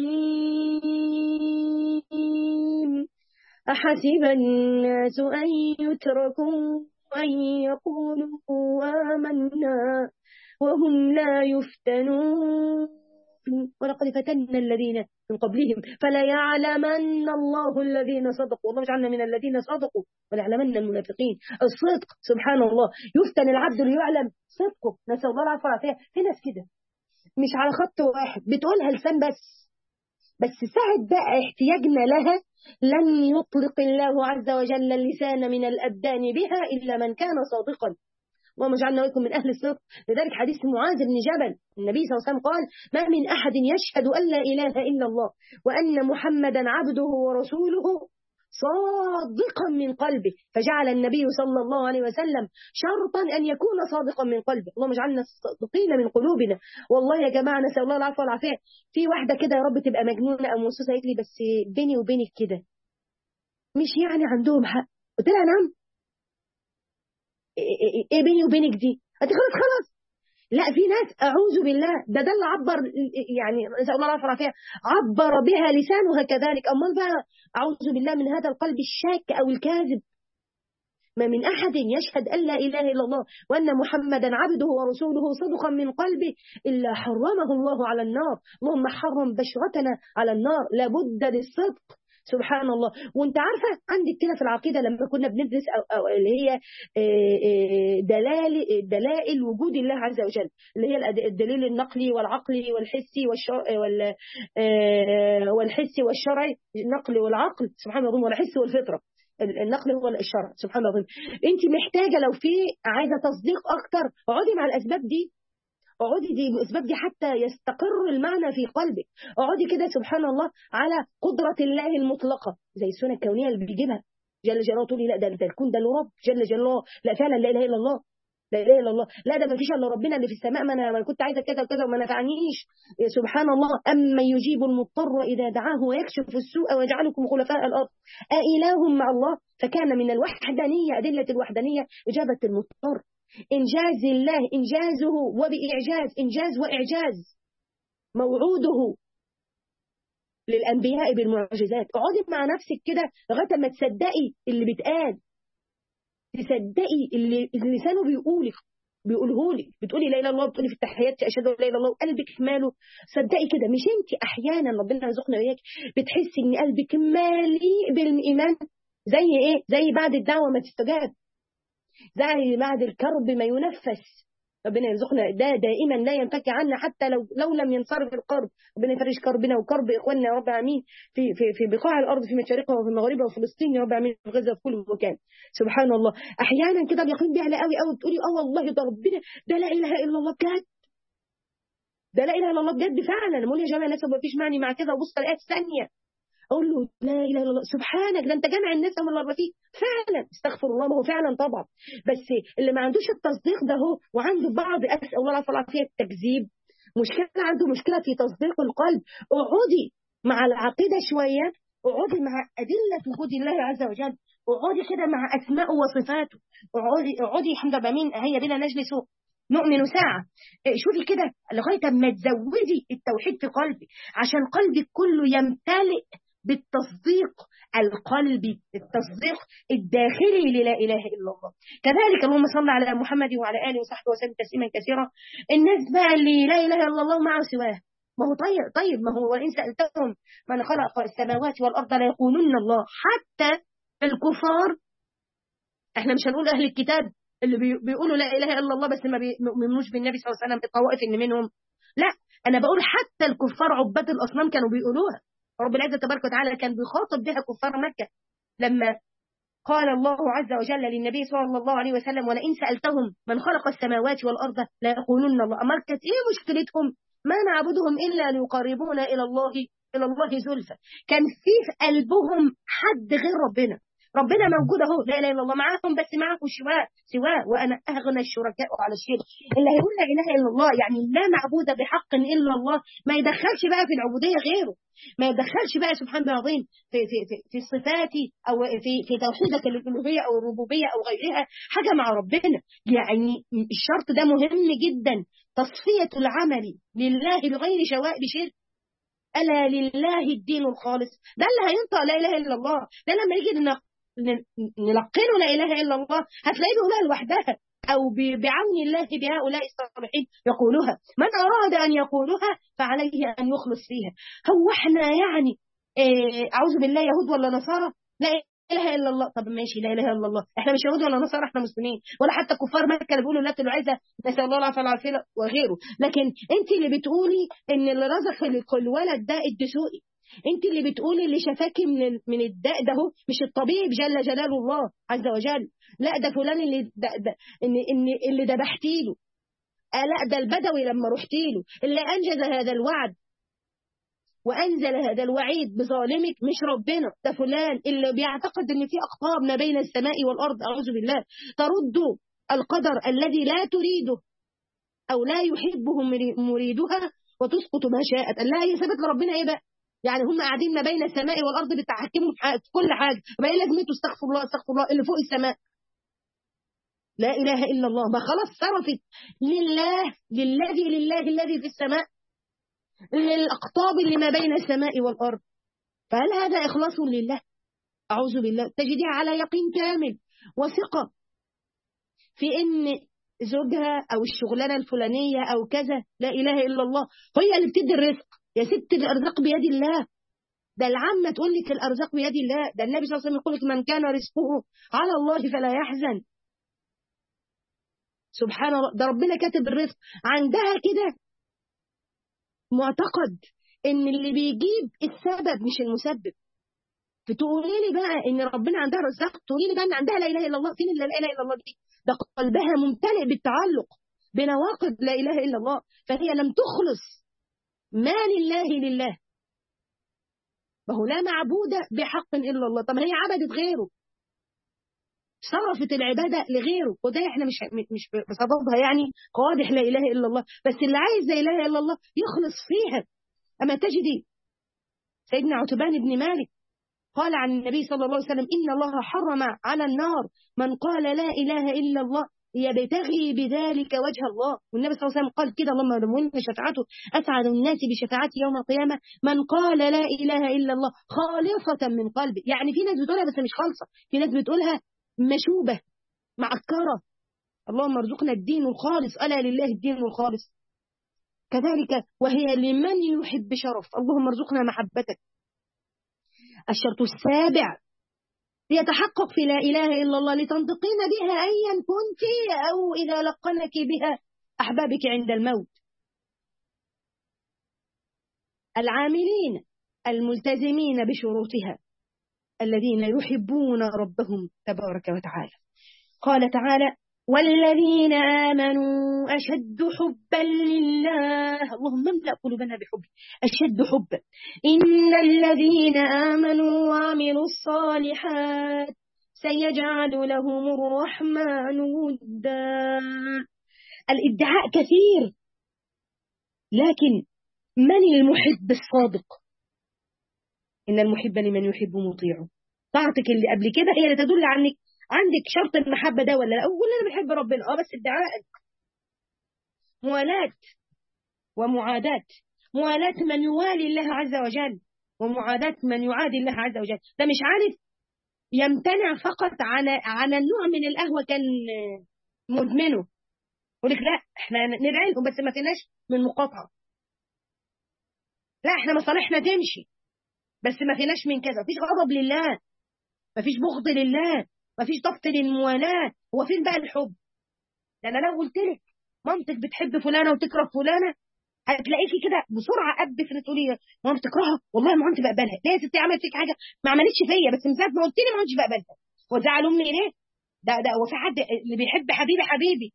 S1: ميم أحسب الناس أن يتركوا أن يقولوا آمنا وهم لا يفتنون ولقد فتنا الذين من قبلهم فلا يعلمن الله الذين صدقوا، والله اجعلنا من الذين صدقوا ولا يعلمن المنافقين. الصدق سبحان الله، يفتن العبد ليعلم صدقه. نسأل الله العافية والعافية. في ناس كده مش على خط واحد، بتقولها لسان بس بس ساعة بقى احتياجنا لها لن يطلق الله عز وجل اللسان من الأبدان بها إلا من كان صادقا. اللهم اجعلنا وإياكم من أهل الصدق. لذلك حديث معاذ بن جبل النبي صلى الله عليه وسلم قال: ما من أحد يشهد أن لا إله إلا الله وأن محمدا عبده ورسوله صادقا من قلبه، فجعل النبي صلى الله عليه وسلم شرطا أن يكون صادقا من قلبه. اللهم اجعلنا صادقين من قلوبنا. والله يا جماعة نسأل الله العفو والعافية، في واحدة كده يا رب تبقى مجنونة أو موسوسة قالت لي: بس بيني وبينك كده مش يعني عندهم حق؟ قلت لها: نعم. ايه بيني وبينك دي؟ قالت خلاص خلاص. لا، في ناس اعوذ بالله، ده ده اللي عبر، يعني نسأل الله العافية والعافية، عبر بها لسانها كذلك. امال بقى اعوذ بالله من هذا القلب الشاك او الكاذب. ما من احد يشهد ان لا اله الا الله وان محمدا عبده ورسوله صدقا من قلبه الا حرمه الله على النار. اللهم حرم بشرتنا على النار. لابد للصدق سبحان الله. وانت عارفه عندك كده في العقيده لما كنا بندرس أو أو اللي هي دلائل دلائل وجود الله عز وجل، اللي هي الدليل النقلي والعقلي والحسي والشرعي وال والحسي والشرعي، النقل والعقل سبحان الله، والحس والفطره. النقل هو الشرع سبحان الله. انت محتاجه لو في عايزه تصديق اكتر، اقعدي مع الاسباب دي، اقعدي دي الاسباب دي حتى يستقر المعنى في قلبك. اقعدي كده سبحان الله على قدرة الله المطلقة زي السنة الكونية اللي بيجيبها جل جلاله، تقولي لا ده ده الكون ده له رب جل جلاله، لا فعلا لا اله الا الله، لا اله الا الله، لا ده ما فيش الا ربنا اللي في السماء، ما انا ما كنت عايزه كذا وكذا وما نفعنيش سبحان الله. اما يجيب المضطر اذا دعاه ويكشف السوء ويجعلكم خلفاء الارض أإله مع الله. فكان من الوحدانية أدلة الوحدانية إجابة المضطر، إنجاز الله إنجازه وبإعجاز، إنجاز وإعجاز موعوده للأنبياء بالمعجزات. اقعدي مع نفسك كده لغاية ما تصدقي اللي بيتقال، تصدقي اللي لسانه بيقولك بيقوله لك، بتقولي لا اله الا الله، بتقولي في التحيات اشهد ان لا اله الا الله وقلبك ماله. صدقي كده. مش انت احيانا ربنا يرزقنا وياك بتحسي ان قلبك مالي بالايمان؟ زي ايه؟ زي بعد الدعوه ما تستجاب، زي بعد الكرب ما ينفس. ربنا يرزقنا ده دائما لا ينفك عنا حتى لو لو لم ينصرف القرب. ربنا يفرج كربنا وكرب اخواننا يا رب امين في في في بقاع الارض، في مشارقها وفي مغاربها وفلسطين يا رب امين، في غزه في كل مكان سبحان الله. احيانا كده اليقين بيعلى قوي قوي، بتقولي اه والله ده ربنا ده لا اله الا الله بجد، ده لا اله الا الله بجد فعلا. بقول يا جماعه الناس ما فيش معني مع كده، وبص الايات ثانيه اقول له لا اله الا الله سبحانك، ده انت جامع الناس من الله فيه فعلا. استغفر الله، ما هو فعلا طبعا، بس اللي ما عندوش التصديق ده هو وعنده بعض اسال الله العافيه والعافيه التكذيب، مشكله عنده مشكله في تصديق القلب. اقعدي مع العقيده شويه، اقعدي مع ادله وجود الله عز وجل، اقعدي كده مع أسماءه وصفاته، اقعدي اقعدي الحمد لله مين هيا بنا نجلس نؤمن ساعة. إيه، شوفي كده لغاية ما تزودي التوحيد في قلبي، عشان قلبك كله يمتلئ بالتصديق القلبي، التصديق الداخلي للا إله إلا الله. كذلك اللهم صل على محمد وعلى آله وصحبه وسلم تسليما كثيرا. الناس بقى اللي لا إله إلا الله معه سواه، ما هو طيب طيب ما هو وإن سألتهم من خلق السماوات والأرض لا يقولون الله. حتى الكفار، احنا مش هنقول أهل الكتاب اللي بي- بيقولوا لا إله إلا الله بس ما بيؤمنوش بالنبي صلى الله عليه وسلم، الطوائف اللي منهم، لا، أنا بقول حتى الكفار عباد الأصنام كانوا بيقولوها. رب العزة تبارك وتعالى كان بيخاطب بها كفار مكة لما قال الله عز وجل للنبي صلى الله عليه وسلم ولئن سألتهم من خلق السماوات والأرض لا يقولون الله. أمر كانت إيه مشكلتهم؟ ما نعبدهم إلا ليقربونا إلى الله إلى الله زلفى. كان في في قلبهم حد غير ربنا. ربنا موجود اهو، لا اله الا الله معاهم، بس معه سواه سواه وانا اغنى الشركاء على الشرك. اللي هيقول لا اله الا الله يعني لا معبود بحق الا الله، ما يدخلش بقى في العبوديه غيره، ما يدخلش بقى سبحان الله العظيم في في في, في الصفات او في في توحيدك الالوهيه او الربوبيه او غيرها حاجه مع ربنا. يعني الشرط ده مهم جدا، تصفيه العمل لله بغير شوائب شرك. ألا لله الدين الخالص، ده اللي هينطق لا إله إلا الله. ده لما يجي نق- ن- نلقنه لا إله إلا الله هتلاقيه بيقولها لوحدها، أو ب- بعون الله بهؤلاء الصالحين يقولها. من أراد أن يقولها فعليه أن يخلص فيها. هو احنا يعني إيه، أعوذ بالله يهود ولا نصارى؟ لا إله إلا الله. طب ماشي لا إله إلا الله، احنا مش يهود ولا نصارى، احنا مسلمين. ولا حتى كفار مكة اللي بيقولوا لا العزة نسأل الله العافية والعافية وغيره. لكن انت اللي بتقولي ان اللي رزق ال- الولد ده الدسوقي، انت اللي بتقولي اللي شفاكي من ال- من الداء ده هو مش الطبيب جل جلاله الله عز وجل، لا ده فلان اللي ده ده ان ان اللي ذبحتي له. آه لا ده البدوي لما رحت له اللي انجز هذا الوعد وانزل هذا الوعيد بظالمك مش ربنا، ده فلان اللي بيعتقد ان في اقطاب ما بين السماء والارض، اعوذ بالله، ترد القدر الذي لا تريده او لا يحبه مري- مريدها وتسقط ما شاءت. لا هي سابت لربنا ايه بقى؟ يعني هم قاعدين ما بين السماء والارض بيتحكموا في ح- في كل حاجه، بقى إيه لازمته استغفر الله استغفر الله اللي فوق السماء؟ لا اله الا الله، ما خلاص صرفت لله، للذي لله الذي في السماء، للاقطاب اللي ما بين السماء والارض. فهل هذا اخلاص لله؟ اعوذ بالله. تجديها على يقين كامل وثقه في ان زوجها او الشغلانه الفلانيه او كذا لا اله الا الله هي اللي بتدي الرزق. يا ست الارزاق بيد الله، ده العامة تقول لك الارزاق بيد الله، ده النبي صلى الله عليه وسلم يقول لك من كان رزقه على الله فلا يحزن. سبحان الله، ده ربنا كاتب الرزق عندها كده، معتقد ان اللي بيجيب السبب مش المسبب. فتقولي لي بقى ان ربنا عندها رزاق، تقولي لي بقى ان عندها لا اله الا الله؟ فين لا اله الا الله دي؟ ده قلبها ممتلئ بالتعلق بنواقض لا اله الا الله، فهي لم تخلص ما لله لله. فهو لا معبود بحق الا الله. طب هي عبدت غيره، صرفت العباده لغيره، وده احنا مش مش بصددها يعني قوادح لا اله الا الله، بس اللي عايز لا اله الا الله يخلص فيها. اما تجدي سيدنا عتبان بن مالك قال عن النبي صلى الله عليه وسلم إن الله حرم على النار من قال لا إله إلا الله يبتغي بذلك وجه الله. والنبي صلى الله عليه وسلم قال كده اللهم رمونا شفاعته أسعد الناس بشفاعتي يوم القيامة من قال لا إله إلا الله خالصة من قلبه. يعني في ناس بتقولها بس مش خالصة، في ناس بتقولها مشوبة معكرة. اللهم ارزقنا الدين الخالص، ألا لله الدين الخالص. كذلك وهي لمن يحب شرف، اللهم ارزقنا محبتك. الشرط السابع ليتحقق في لا إله إلا الله لتنطقين بها أيا كنت أو إذا لقنك بها أحبابك عند الموت. العاملين الملتزمين بشروطها الذين يحبون ربهم تبارك وتعالى. قال تعالى والذين آمنوا أشد حبا لله، اللهم املأ قلوبنا بحب أشد حبا. إن الذين آمنوا وعملوا الصالحات سيجعل لهم الرحمن ودا. الادعاء كثير، لكن من المحب الصادق؟ إن المحب لمن يحب مطيعه. طاعتك اللي قبل كده هي اللي تدل عنك عندك شرط المحبة ده ولا لا. أقول أنا بحب ربنا أه بس ادعاء موالاة ومعاداة. موالاة من يوالي الله عز وجل ومعاداة من يعادي الله عز وجل. ده مش عارف يمتنع فقط عن عن النوع من القهوة كان مدمنه، يقول لك لا احنا ندعي لهم بس ما فيناش من مقاطعة، لا احنا مصالحنا تمشي بس ما فيناش من كذا. مفيش غضب لله، مفيش بغض لله، مفيش ضغط للموالاة. هو فين بقى الحب؟ ده انا لو قلت لك مامتك بتحب فلانة وتكره فلانة هتلاقيكي كده بسرعه قد في تقولي ماما بتكرهها، والله ما كنت بقبلها. ليه يا ستي عملت فيك حاجه؟ ما عملتش فيا بس من ساعه ما قلت لي ما كنتش بقبلها. وزعل امي ليه؟ ده ده هو في حد اللي بيحب حبيبي حبيبي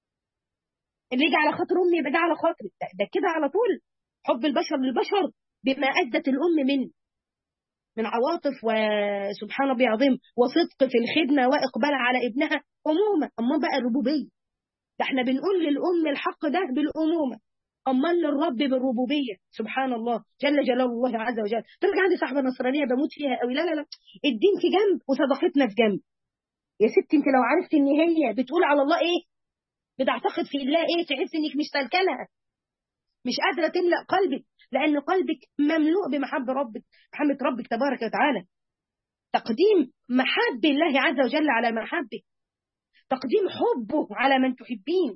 S1: اللي يجي على خاطر امي يبقى ده على خاطري؟ ده, ده كده على طول. حب البشر للبشر بما ادت الام من من عواطف وسبحان ربي عظيم وصدق في الخدمه واقبال على ابنها امومه. اما بقى الربوبيه، ده احنا بنقول للام الحق ده بالامومه، امال للرب بالربوبيه. سبحان الله جل جلاله الله عز وجل. ترجع عندي صاحبه نصرانيه بموت فيها قوي، لا لا لا الدين في جنب وصداقتنا في جنب. يا ستي انت لو عرفت ان هي بتقول على الله ايه، بتعتقد في الله ايه، تحس انك مش سالكلها، مش قادره تملا قلبك لان قلبك مملوء بمحبه ربك، محبه ربك تبارك وتعالى. تقديم محب الله عز وجل على محبك، تقديم حبه على من تحبين،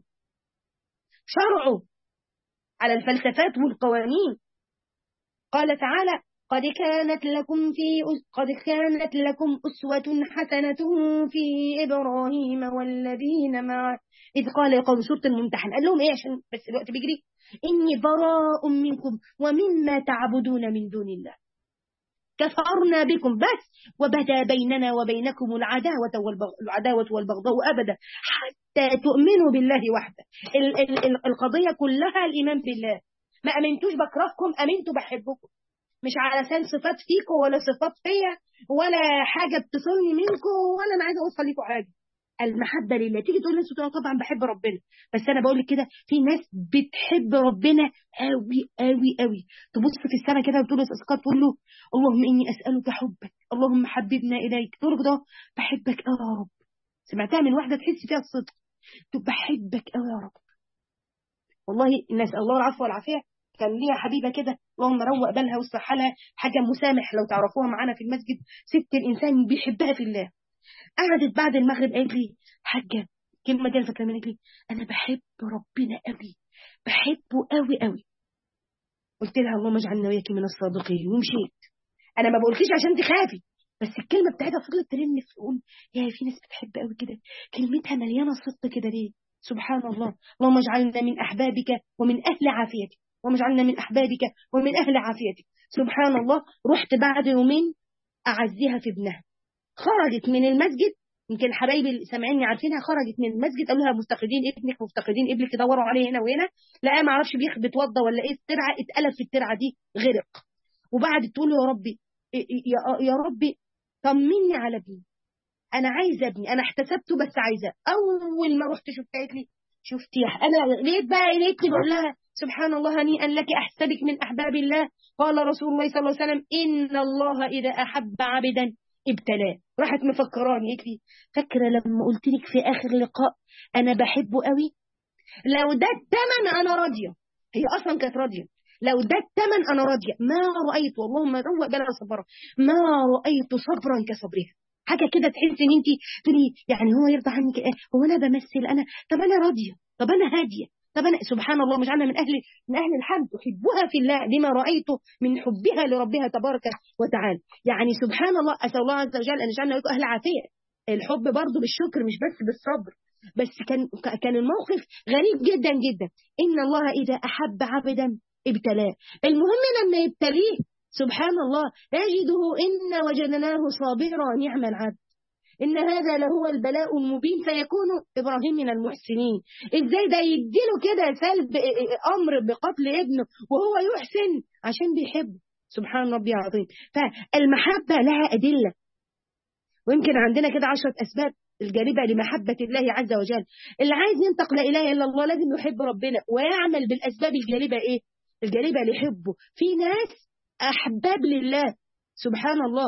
S1: شرعه على الفلسفات والقوانين. قال تعالى قد كانت لكم في قد كانت لكم أسوة حسنة في إبراهيم والذين معه إذ قال لقوم سورة الممتحن قال لهم إيه عشان بس الوقت بيجري؟ إني براء منكم ومما تعبدون من دون الله كفرنا بكم بس وبدا بيننا وبينكم العداوة والبغ- العداوة والبغضاء أبدا حتى تؤمنوا بالله وحده. ال- ال- ال- القضية كلها الإيمان بالله. ما أمنتوش بكرهكم، أمنتوا بحبكم، مش علشان صفات فيكم ولا صفات فيا ولا حاجة بتصلني منكم ولا أنا عايزة أوصل لكم حاجة. المحبة لله. تيجي تقول لناس طبعا بحب ربنا، بس أنا بقول لك كده في ناس بتحب ربنا قوي قوي قوي. تبص في السماء كده وتقول له تسقط تقول له اللهم إني أسألك حبك اللهم حببنا إليك، تقول له كده بحبك قوي يا رب. سمعتها من واحدة تحس فيها الصدق، تقول بحبك قوي يا رب. والله نسأل الله العفو والعافية. كان ليها حبيبة كده اللهم روق بالها واصلح لها، حاجة مسامح لو تعرفوها معانا في المسجد، ست الإنسان بيحبها في الله. قعدت بعد المغرب قالت لي حاجة كلمة دي فاكرة منك لي أنا بحب ربنا قوي، بحبه قوي قوي. قلت لها اللهم اجعلنا وياك من الصادقين ومشيت. أنا ما بقولكيش عشان تخافي، بس الكلمة بتاعتها فضلت ترن في أم يا في ناس بتحب قوي كده، كلمتها مليانة صدق كده ليه. سبحان الله. اللهم اجعلنا من أحبابك ومن أهل عافيتك، اللهم اجعلنا من أحبابك ومن أهل عافيتك. سبحان الله. رحت بعد يومين أعزيها في ابنها، خرجت من المسجد، يمكن حبايبي اللي سامعيني عارفينها، خرجت من المسجد قالوا لها مفتقدين ابنك مفتقدين ابنك، دوروا عليه هنا وهنا، لقاه ما اعرفش بيخ بيتوضى ولا ايه، الترعه اتقلب في الترعه دي غرق. وبعد تقول له يا ربي يا يا ربي طمني على ابني، انا عايزه ابني، انا احتسبته بس عايزاه. اول ما رحت شفت قالت لي شفتي يا ح- انا لقيت بقى لقيتني بقول لها سبحان الله هنيئا لك احسبك من احباب الله. قال رسول الله صلى الله عليه وسلم ان الله اذا احب عبدا ابتلاه. راحت مفكراني قالت لي فاكره لما قلت لك في اخر لقاء انا بحبه قوي، لو ده الثمن انا راضيه. هي اصلا كانت راضيه، لو ده الثمن انا راضيه. ما رايت اللهم روق بلا صبرا، ما رايت صبرا كصبرها. حاجه كده تحس ان انت تقولي يعني هو يرضى عنك ايه، هو انا بمثل انا، طب انا راضيه، طب انا هاديه، طب انا سبحان الله مجعلنا من اهل من اهل الحمد تحبها في الله لما رايت من حبها لربها تبارك وتعالى. يعني سبحان الله. اسال الله عز وجل ان يجعلنا ويكون اهل عافيه. الحب برضه بالشكر مش بس بالصبر. بس كان كان الموقف غريب جدا جدا. إن الله إذا أحب عبدا ابتلاه. المهم لما يبتليه سبحان الله يجده إن وجدناه صابرا نعم العبد إن هذا لهو البلاء المبين فيكون إبراهيم من المحسنين. إزاي ده يديله كده سلب أمر بقتل ابنه وهو يحسن عشان بيحبه. سبحان ربي العظيم. فالمحبة لها أدلة، ويمكن عندنا كده عشرة أسباب الجالبة لمحبة الله عز وجل. اللي عايز ينطق لا إله إلا الله لازم يحب ربنا ويعمل بالأسباب الجالبة إيه؟ الجالبة لحبه. في ناس أحباب لله سبحان الله،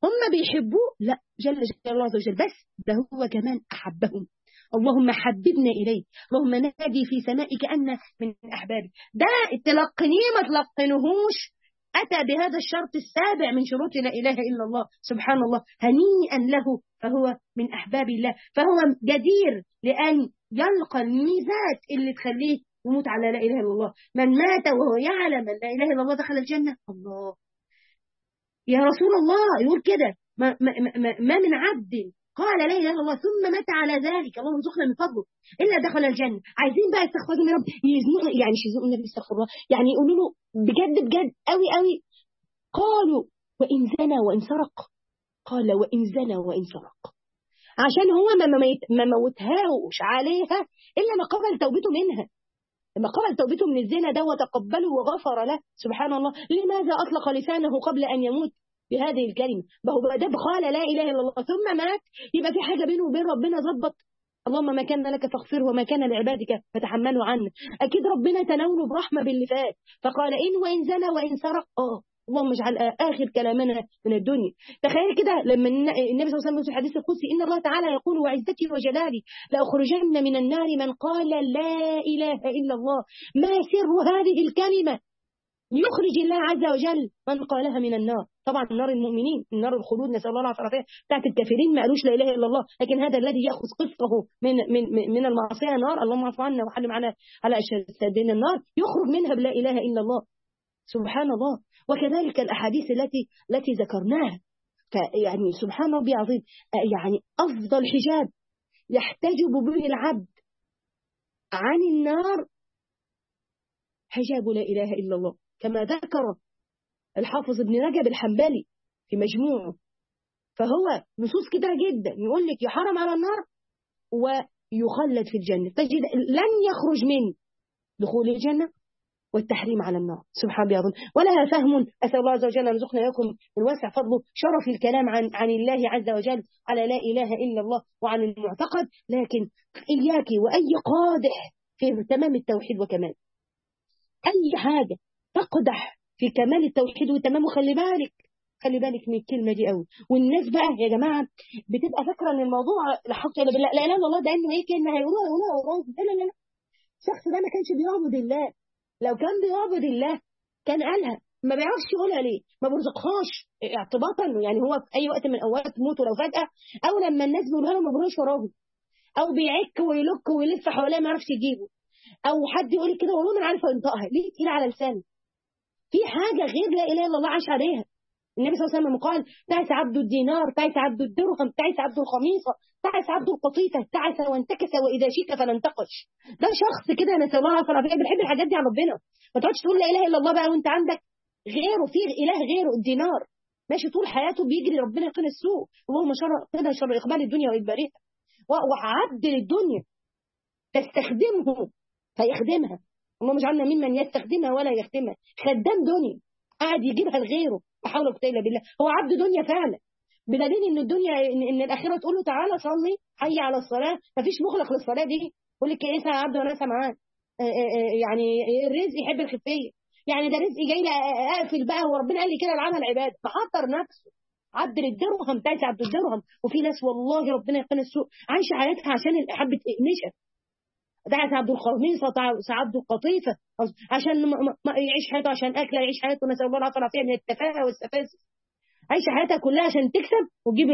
S1: هم بيحبوه؟ لا، جل جلاله الله عز وجل، بس ده هو كمان أحبهم. اللهم حببنا إليك، اللهم نادي في سمائك أن من أحبابي. ده تلقنيه ما تلقنهوش، أتى بهذا الشرط السابع من شروط لا إله إلا الله. سبحان الله، هنيئا له، فهو من أحباب الله، فهو جدير لأن يلقى الميزات اللي تخليه يموت على لا إله إلا الله. من مات وهو يعلم أن لا إله إلا الله دخل الجنة. الله يا رسول الله يقول كده، ما, ما, ما, ما من عبد قال لا اله الا الله ثم مات على ذلك، اللهم ارزقنا من فضله، الا دخل الجنه. عايزين بقى يستغفروا من رب، يزنقوا يعني مش يزنقوا النبي، استغفر الله، يعني يقولوا له بجد بجد قوي قوي. قالوا وان زنى وان سرق، قال وان زنى وان سرق، عشان هو ما ما موتهاش عليها الا ما قبل توبته منها، لما قبل توبته من الزنا ده وتقبله وغفر له. سبحان الله، لماذا أطلق لسانه قبل أن يموت بهذه الكلمة؟ ما هو ده قال لا إله إلا الله ثم مات، يبقى في حاجة بينه وبين ربنا ظبط. اللهم ما كان لك فاغفره وما كان لعبادك فتحملوا عنه. أكيد ربنا تناوله برحمة باللي فات، فقال إن وإن زنى وإن سرق. آه اللهم اجعل آخر كلامنا من الدنيا. تخيل كده لما النبي صلى الله عليه وسلم في الحديث القدسي إن الله تعالى يقول وعزتي وجلالي لأخرجن من النار من قال لا إله إلا الله. ما سر هذه الكلمة؟ يخرج الله عز وجل من قالها من النار. طبعا نار المؤمنين، النار الخلود، نسأل الله العافية. بتاعت الكافرين ما قالوش لا إله إلا الله، لكن هذا الذي يأخذ قسطه من من من المعصية نار، اللهم اعف عنا وحل معنا على أشهدين النار، يخرج منها بلا إله إلا الله. سبحان الله. وكذلك الأحاديث التي التي ذكرناها، فيعني سبحان ربي العظيم، يعني أفضل حجاب يحتجب به العبد عن النار حجاب لا إله إلا الله، كما ذكر الحافظ ابن رجب الحنبلي في مجموعه. فهو نصوص كتير جدا يقول لك يحرم على النار ويخلد في الجنة، تجد لن يخرج من دخول الجنة والتحريم على النار. سبحان الله، ولها فهم. أسأل الله عز وجل أن يرزقنا إياكم من واسع فضله شرف الكلام عن عن الله عز وجل على لا إله إلا الله وعن المعتقد. لكن إياك وأي قادح في تمام التوحيد وكمال أي حاجة تقدح في كمال التوحيد وتمامه، خلي بالك خلي بالك من الكلمة دي قوي. والناس بقى يا جماعة بتبقى فاكرة ان الموضوع لا حق الا بالله، لا اله الا الله، ده انه ايه كلمة هيقولوها يقولوها يقولوها لا لا لا، الشخص ده ما كانش بيعبد الله. لو كان بيعبد الله كان قالها، ما بيعرفش يقولها ليه؟ ما بيرزقهاش اعتباطا، يعني هو في اي وقت من الاوقات تموت لو فجأة، او لما الناس بيقولها له ما بيقولوش وراه، او بيعك ويلك ويلف حواليه ما يعرفش يجيبه، او حد يقول كده والله ما عارفه ينطقها ليه، تقيل على لسانه. في حاجة غير لا اله الا الله عاش عليها. النبي صلى الله عليه وسلم قال تعس عبد الدينار، تعس عبد الدرهم، تعس عبد الخميصة، تعس عبد القطيفة، تعس وانتكس وإذا شئت فلانتقش. ده شخص كده نسأل الله العافية بيحب الحاجات دي عن ربنا. ما تقعدش تقول لا إله إلا الله بقى وأنت عندك غيره، في إله غيره الدينار ماشي طول حياته بيجري ربنا يقين السوء، اللهم شر قنا شر إقبال الدنيا وإدبارها، وعدل الدنيا تستخدمه فيخدمها. اللهم اجعلنا ممن يستخدمها ولا يخدمها، خدام دنيا قاعد يجيبها لغيره، لا حول ولا قوه الا بالله، هو عبد دنيا فعلا، بدليل ان الدنيا ان, إن الاخره تقول له تعالى صلي حي على الصلاه، مفيش مخلق للصلاه دي، يقول لك ايه يا عبد وانا سامعان، يعني الرزق يحب الخفيه، يعني ده رزق جاي لي اقفل بقى، وربنا قال لي كده العمل عباده، محضر نفسه عبد الدرهم، تعيس عبد الدرهم. وفي ناس والله ربنا يقين السوء عايشه حياتها عشان حبه نشا، تعس عبد الخميصه، تعس عبد القطيفه، عشان ما يعيش حياته عشان اكله، يعيش حياته نسال الله العافيه فيها من التفاهه والسفاسف، عايشه حياتها كلها عشان تكسب وتجيب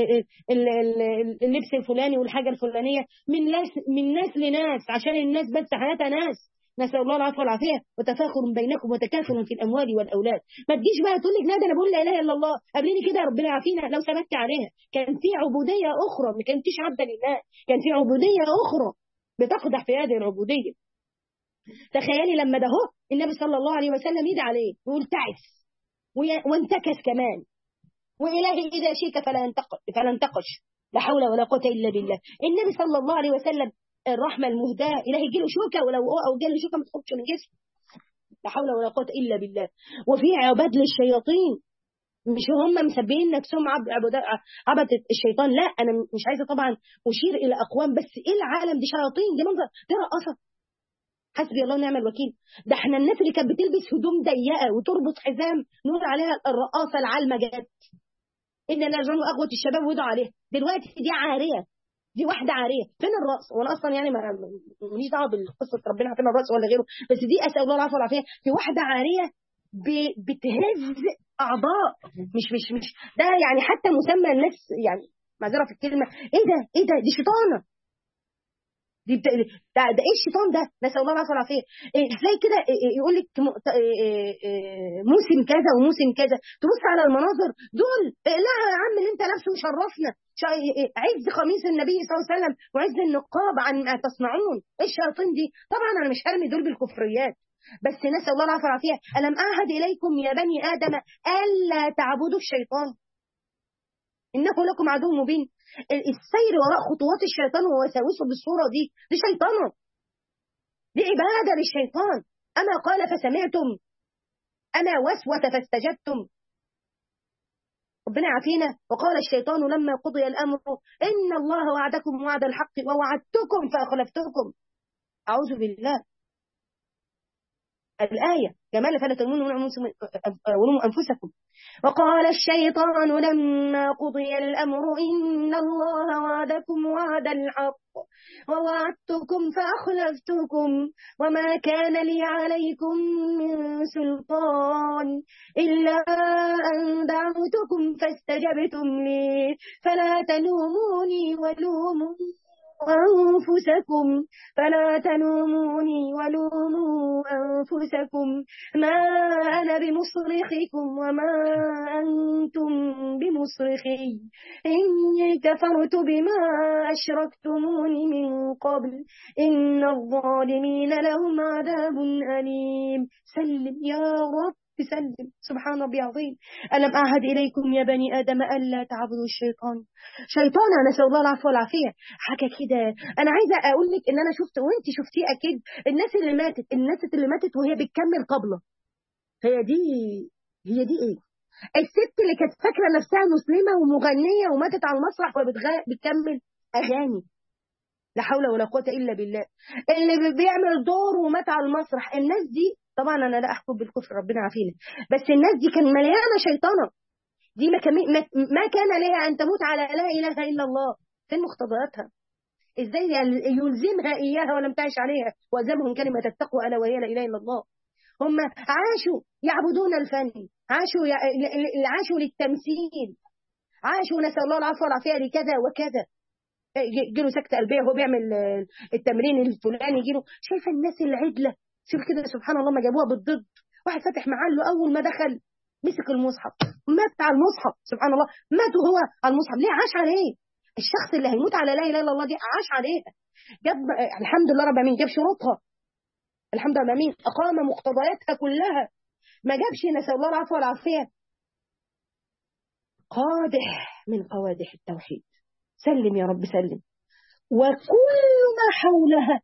S1: اللبس الفلاني والحاجه الفلانيه من ناس من ناس لناس، عشان الناس بس حياتها ناس، نسال الله العافيه والعافيه، وتفاخر بينكم وتكاثر في الاموال والاولاد. ما تجيش بقى تقول لك لا ده انا بقول لا اله الا الله قابليني كده ربنا يعافينا، لو ثبتت عليها كان في عبوديه اخرى، ما كنتيش عبدا لله، كان في عبوديه اخرى بتقدح في هذه العبوديه. تخيلي لما ده هو النبي صلى الله عليه وسلم يدعي عليه يقول تعس وانتكس كمان، وإلهي إذا شئت فلا فلا انتقش، لا حول ولا قوة إلا بالله. النبي صلى الله عليه وسلم الرحمة المهداة، إلهي يجيله شوكة ولو أو جاله شوكة ما تخرجش من جسمه، لا حول ولا قوة إلا بالله. وفي عباد للشياطين، مش هم مسبين نفسهم عبد عبد الشيطان، لا أنا مش عايزة طبعا أشير إلى أقوام، بس إيه العالم دي شياطين، دي منظر دي رقصة، حسبي الله ونعم الوكيل. ده احنا الناس اللي كانت بتلبس هدوم ضيقة وتربط حزام نقول عليها الرقاصة العالمة جت، إن لا يجرم أغوة الشباب وضع عليها. دلوقتي دي عارية، دي واحدة عارية. فين الرأس؟ وأنا أصلا يعني ما ماليش دعوة بالقصة ربنا فين الرأس ولا غيره، بس دي أسأل الله العفو والعافية. في واحدة عارية بتهز أعضاء، مش مش مش ده يعني حتى مسمى الناس يعني معذرة في الكلمة. إيه ده؟ إيه ده؟ دي شيطانة. دي بت... ده, ده ايه الشيطان ده؟ نسأل الله العافية والعافية. إيه ازاي كده إيه يقول لك م... إيه إيه موسم كذا وموسم كذا، تبص على المناظر دول إيه؟ لا يا عم اللي انت لابسه مشرفنا، شا... إيه عز قميص النبي صلى الله عليه وسلم وعز النقاب عن ما تصنعون. ايه الشياطين دي؟ طبعا انا مش هرمي دول بالكفريات، بس نسأل الله العافية والعافية. ألم أعهد إليكم يا بني آدم ألا تعبدوا الشيطان إنه لكم عدو مبين. السير وراء خطوات الشيطان ووساوسه بالصورة دي دي شيطانه، دي عبادة للشيطان. أما قال فسمعتم، أما وسوس فاستجبتم. ربنا عافينا. وقال الشيطان لما قضي الأمر إن الله وعدكم وعد الحق ووعدتكم فأخلفتكم. أعوذ بالله. الآية جمال فلا تلوموا أنفسكم. وقال الشيطان لما قضي الأمر إن الله وعدكم وعد الحق ووعدتكم فأخلفتكم وما كان لي عليكم من سلطان إلا أن دعوتكم فاستجبتم لي فلا تلوموني ولوموا أنفسكم فلا تلوموني ولوموا أنفسكم ما أنا بمصرخكم وما أنتم بمصرخي إني كفرت بما أشركتموني من قبل إن الظالمين لهم عذاب أليم. سلم يا رب سلم. سبحان ربي عظيم. ألم أعهد إليكم يا بني آدم ألا تعبدوا الشيطان. شيطان نسأل الله العفو والعافية. حاجة كده أنا عايزة أقول لك إن أنا شفت وأنت شفتيه أكيد. الناس اللي ماتت الناس اللي ماتت وهي بتكمل قبله، هي دي هي دي إيه؟ الست اللي كانت فاكرة نفسها مسلمة ومغنية وماتت على المسرح وبتكمل أغاني، لا حول ولا قوة إلا بالله. اللي بيعمل دور ومات على المسرح، الناس دي طبعا أنا لا أحكم بالكفر ربنا عافينا، بس الناس دي كان مليانة شيطانة. دي ما, كان ما كان لها أن تموت على لا إله إلا الله. فين مقتضياتها؟ إزاي يلزمها إياها ولم تعش عليها؟ وألزمهم كلمة التقوى ألا وهي لا إله إلا الله. هم عاشوا يعبدون الفن، عاشوا ي... عاشوا للتمثيل، عاشوا نسأل الله العفو والعافية لكذا وكذا. يجيله سكتة قلبية وهو بيعمل التمرين الفلاني، يجيله. شايفة الناس العدلة؟ شوف كده سبحان الله ما جابوها بالضد. واحد فاتح محله أول ما دخل مسك المصحف مات على المصحف. سبحان الله مات وهو على المصحف. ليه؟ عاش عليه. الشخص اللي هيموت على لا إله إلا الله دي عاش عليها. جاب الحمد لله رب العالمين، جاب شروطها الحمد لله رب العالمين، أقام مقتضياتها كلها، ما جابش نسأل الله العفو والعافية قادح من قوادح التوحيد. سلم يا رب سلم. وكل ما حولها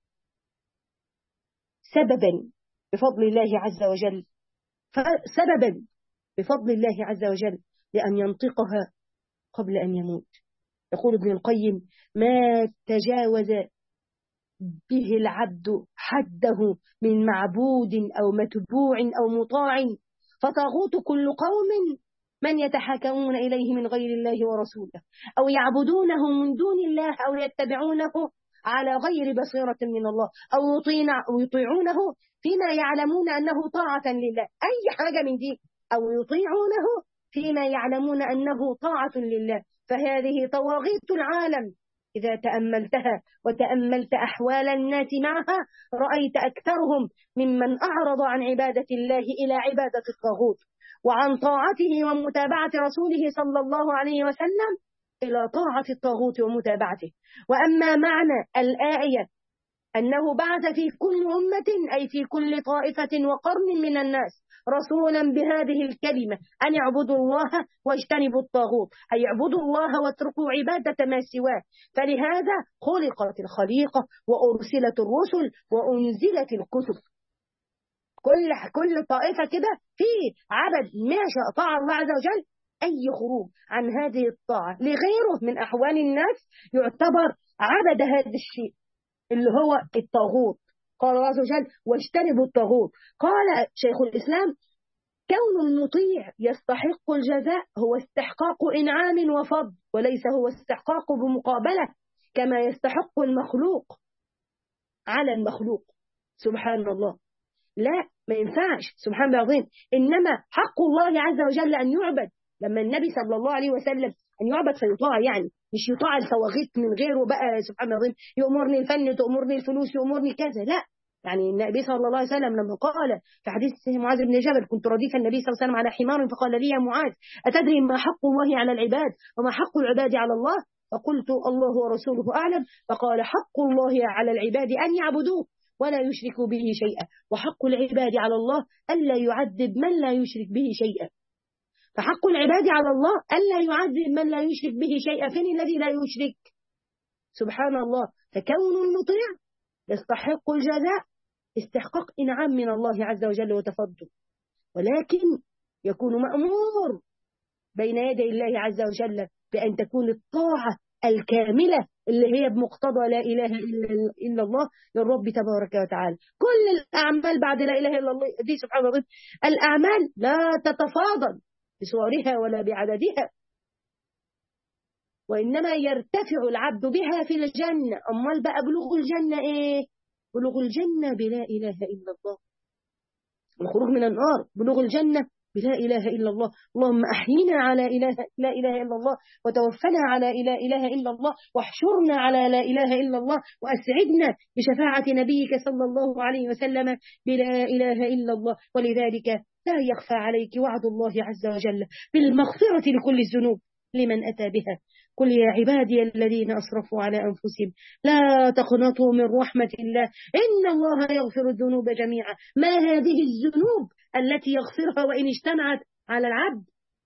S1: سببا بفضل الله عز وجل، سببا بفضل الله عز وجل لأن ينطقها قبل أن يموت. يقول ابن القيم ما تجاوز به العبد حده من معبود أو متبوع أو مطاع فطاغوت كل قوم من يتحاكمون إليه من غير الله ورسوله أو يعبدونه من دون الله أو يتبعونه على غير بصيرة من الله أو يطيعونه فيما يعلمون أنه طاعة لله. أي حاجة من دي، أو يطيعونه فيما يعلمون أنه طاعة لله. فهذه طواغيت العالم إذا تأملتها وتأملت أحوال الناس معها رأيت أكثرهم ممن أعرض عن عبادة الله إلى عبادة الطاغوت وعن طاعته ومتابعة رسوله صلى الله عليه وسلم إلى طاعة الطاغوت ومتابعته. وأما معنى الآية أنه بعث في كل أمة أي في كل طائفة وقرن من الناس رسولا بهذه الكلمة أن يعبدوا الله واجتنبوا الطاغوت، أي يعبدوا الله واتركوا عبادة ما سواه. فلهذا خلقت الخليقة وأرسلت الرسل وأنزلت الكتب. كل كل طائفة كده في عبد ما شاء طاع الله عز وجل، أي خروج عن هذه الطاعة لغيره من أحوال الناس يعتبر عبد هذا الشيء اللي هو الطاغوت. قال الله عز وجل واجتنبوا الطاغوت. قال شيخ الإسلام كون المطيع يستحق الجزاء هو استحقاق إنعام وفضل، وليس هو استحقاق بمقابلة كما يستحق المخلوق على المخلوق. سبحان الله، لا ما ينفعش، سبحان الله العظيم. إنما حق الله عز وجل أن يعبد. لما النبي صلى الله عليه وسلم أن يعبد فيطاع، يعني مش يطاع الفواغيت من غيره بقى، سبحان الله العظيم، يأمرني الفن، تأمرني الفلوس، يأمرني كذا، لا. يعني النبي صلى الله عليه وسلم لما قال في حديث معاذ بن جبل: كنت رديف النبي صلى الله عليه وسلم على حمار فقال لي: يا معاذ، أتدري ما حق الله على العباد وما حق العباد على الله؟ فقلت: الله ورسوله أعلم. فقال: حق الله على العباد أن يعبدوه ولا يشركوا به شيئا، وحق العباد على الله ألا يعذب من لا يشرك به شيئا. فحق العباد على الله ألا يعذب من لا يشرك به شيئا. فين الذي لا يشرك؟ سبحان الله. فكون المطيع يستحق الجزاء استحقاق إنعام من الله عز وجل وتفضل، ولكن يكون مأمور بين يدي الله عز وجل بأن تكون الطاعة الكاملة اللي هي بمقتضى لا إله إلا الله للرب تبارك وتعالى. كل الأعمال بعد لا إله إلا الله دي سبحان الله الأعمال لا تتفاضل بصورها ولا بعددها، وإنما يرتفع العبد بها في الجنة. أمال بقى بلوغ الجنة إيه؟ بلوغ الجنة بلا إله إلا الله، الخروج من النار بلوغ الجنة بلا إله إلا الله. اللهم أحينا على إله لا إله إلا الله، وتوفنا على لا إله إلا الله، واحشرنا على لا إله إلا الله، وأسعدنا بشفاعة نبيك صلى الله عليه وسلم بلا إله إلا الله. ولذلك لا يخفى عليك وعد الله عز وجل بالمغفرة لكل الذنوب لمن أتى بها. قل يا عبادي الذين أسرفوا على أنفسهم لا تقنطوا من رحمة الله إن الله يغفر الذنوب جميعا. ما هذه الذنوب التي يغفرها وإن اجتمعت على العبد؟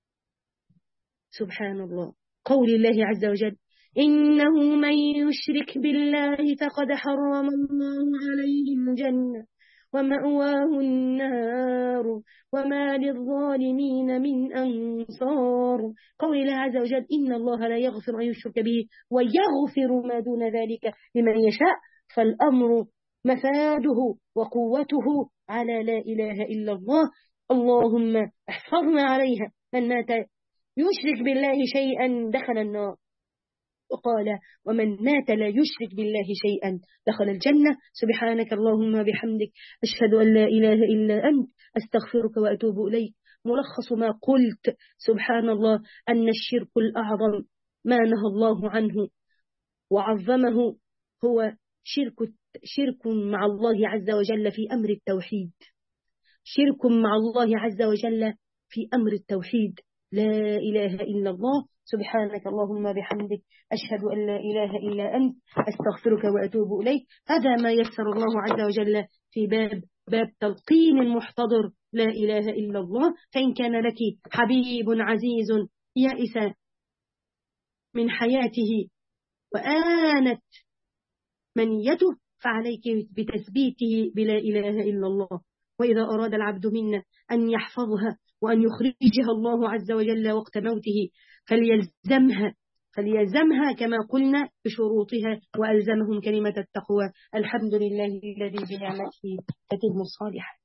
S1: سبحان الله. قول الله عز وجل: إنه من يشرك بالله فقد حرم الله عليه الجنة ومأواه النار وما للظالمين من أنصار. قول الله عز وجل: إن الله لا يغفر أن يشرك به ويغفر ما دون ذلك لمن يشاء. فالأمر مفاده وقوته على لا إله إلا الله. اللهم احفظنا عليها. من مات يشرك بالله شيئا دخل النار، وقال: ومن مات لا يشرك بالله شيئا دخل الجنة. سبحانك اللهم بحمدك، أشهد أن لا إله إلا أنت، أستغفرك وأتوب إليك. ملخص ما قلت: سبحان الله أن الشرك الأعظم ما نهى الله عنه وعظمه هو شرك شرك مع الله عز وجل في أمر التوحيد. شرك مع الله عز وجل في أمر التوحيد، لا إله إلا الله. سبحانك اللهم بحمدك، أشهد أن لا إله إلا أنت، أستغفرك وأتوب إليك. هذا ما يسر الله عز وجل في باب باب تلقين المحتضر لا إله إلا الله. فإن كان لك حبيب عزيز يائس من حياته وآنت منيته فعليك بتثبيته بلا إله إلا الله. وإذا أراد العبد منا أن يحفظها وأن يخرجها الله عز وجل وقت موته فليلزمها فليلزمها كما قلنا بشروطها، وألزمهم كلمة التقوى. الحمد لله الذي بنعمته تتم الصالحات.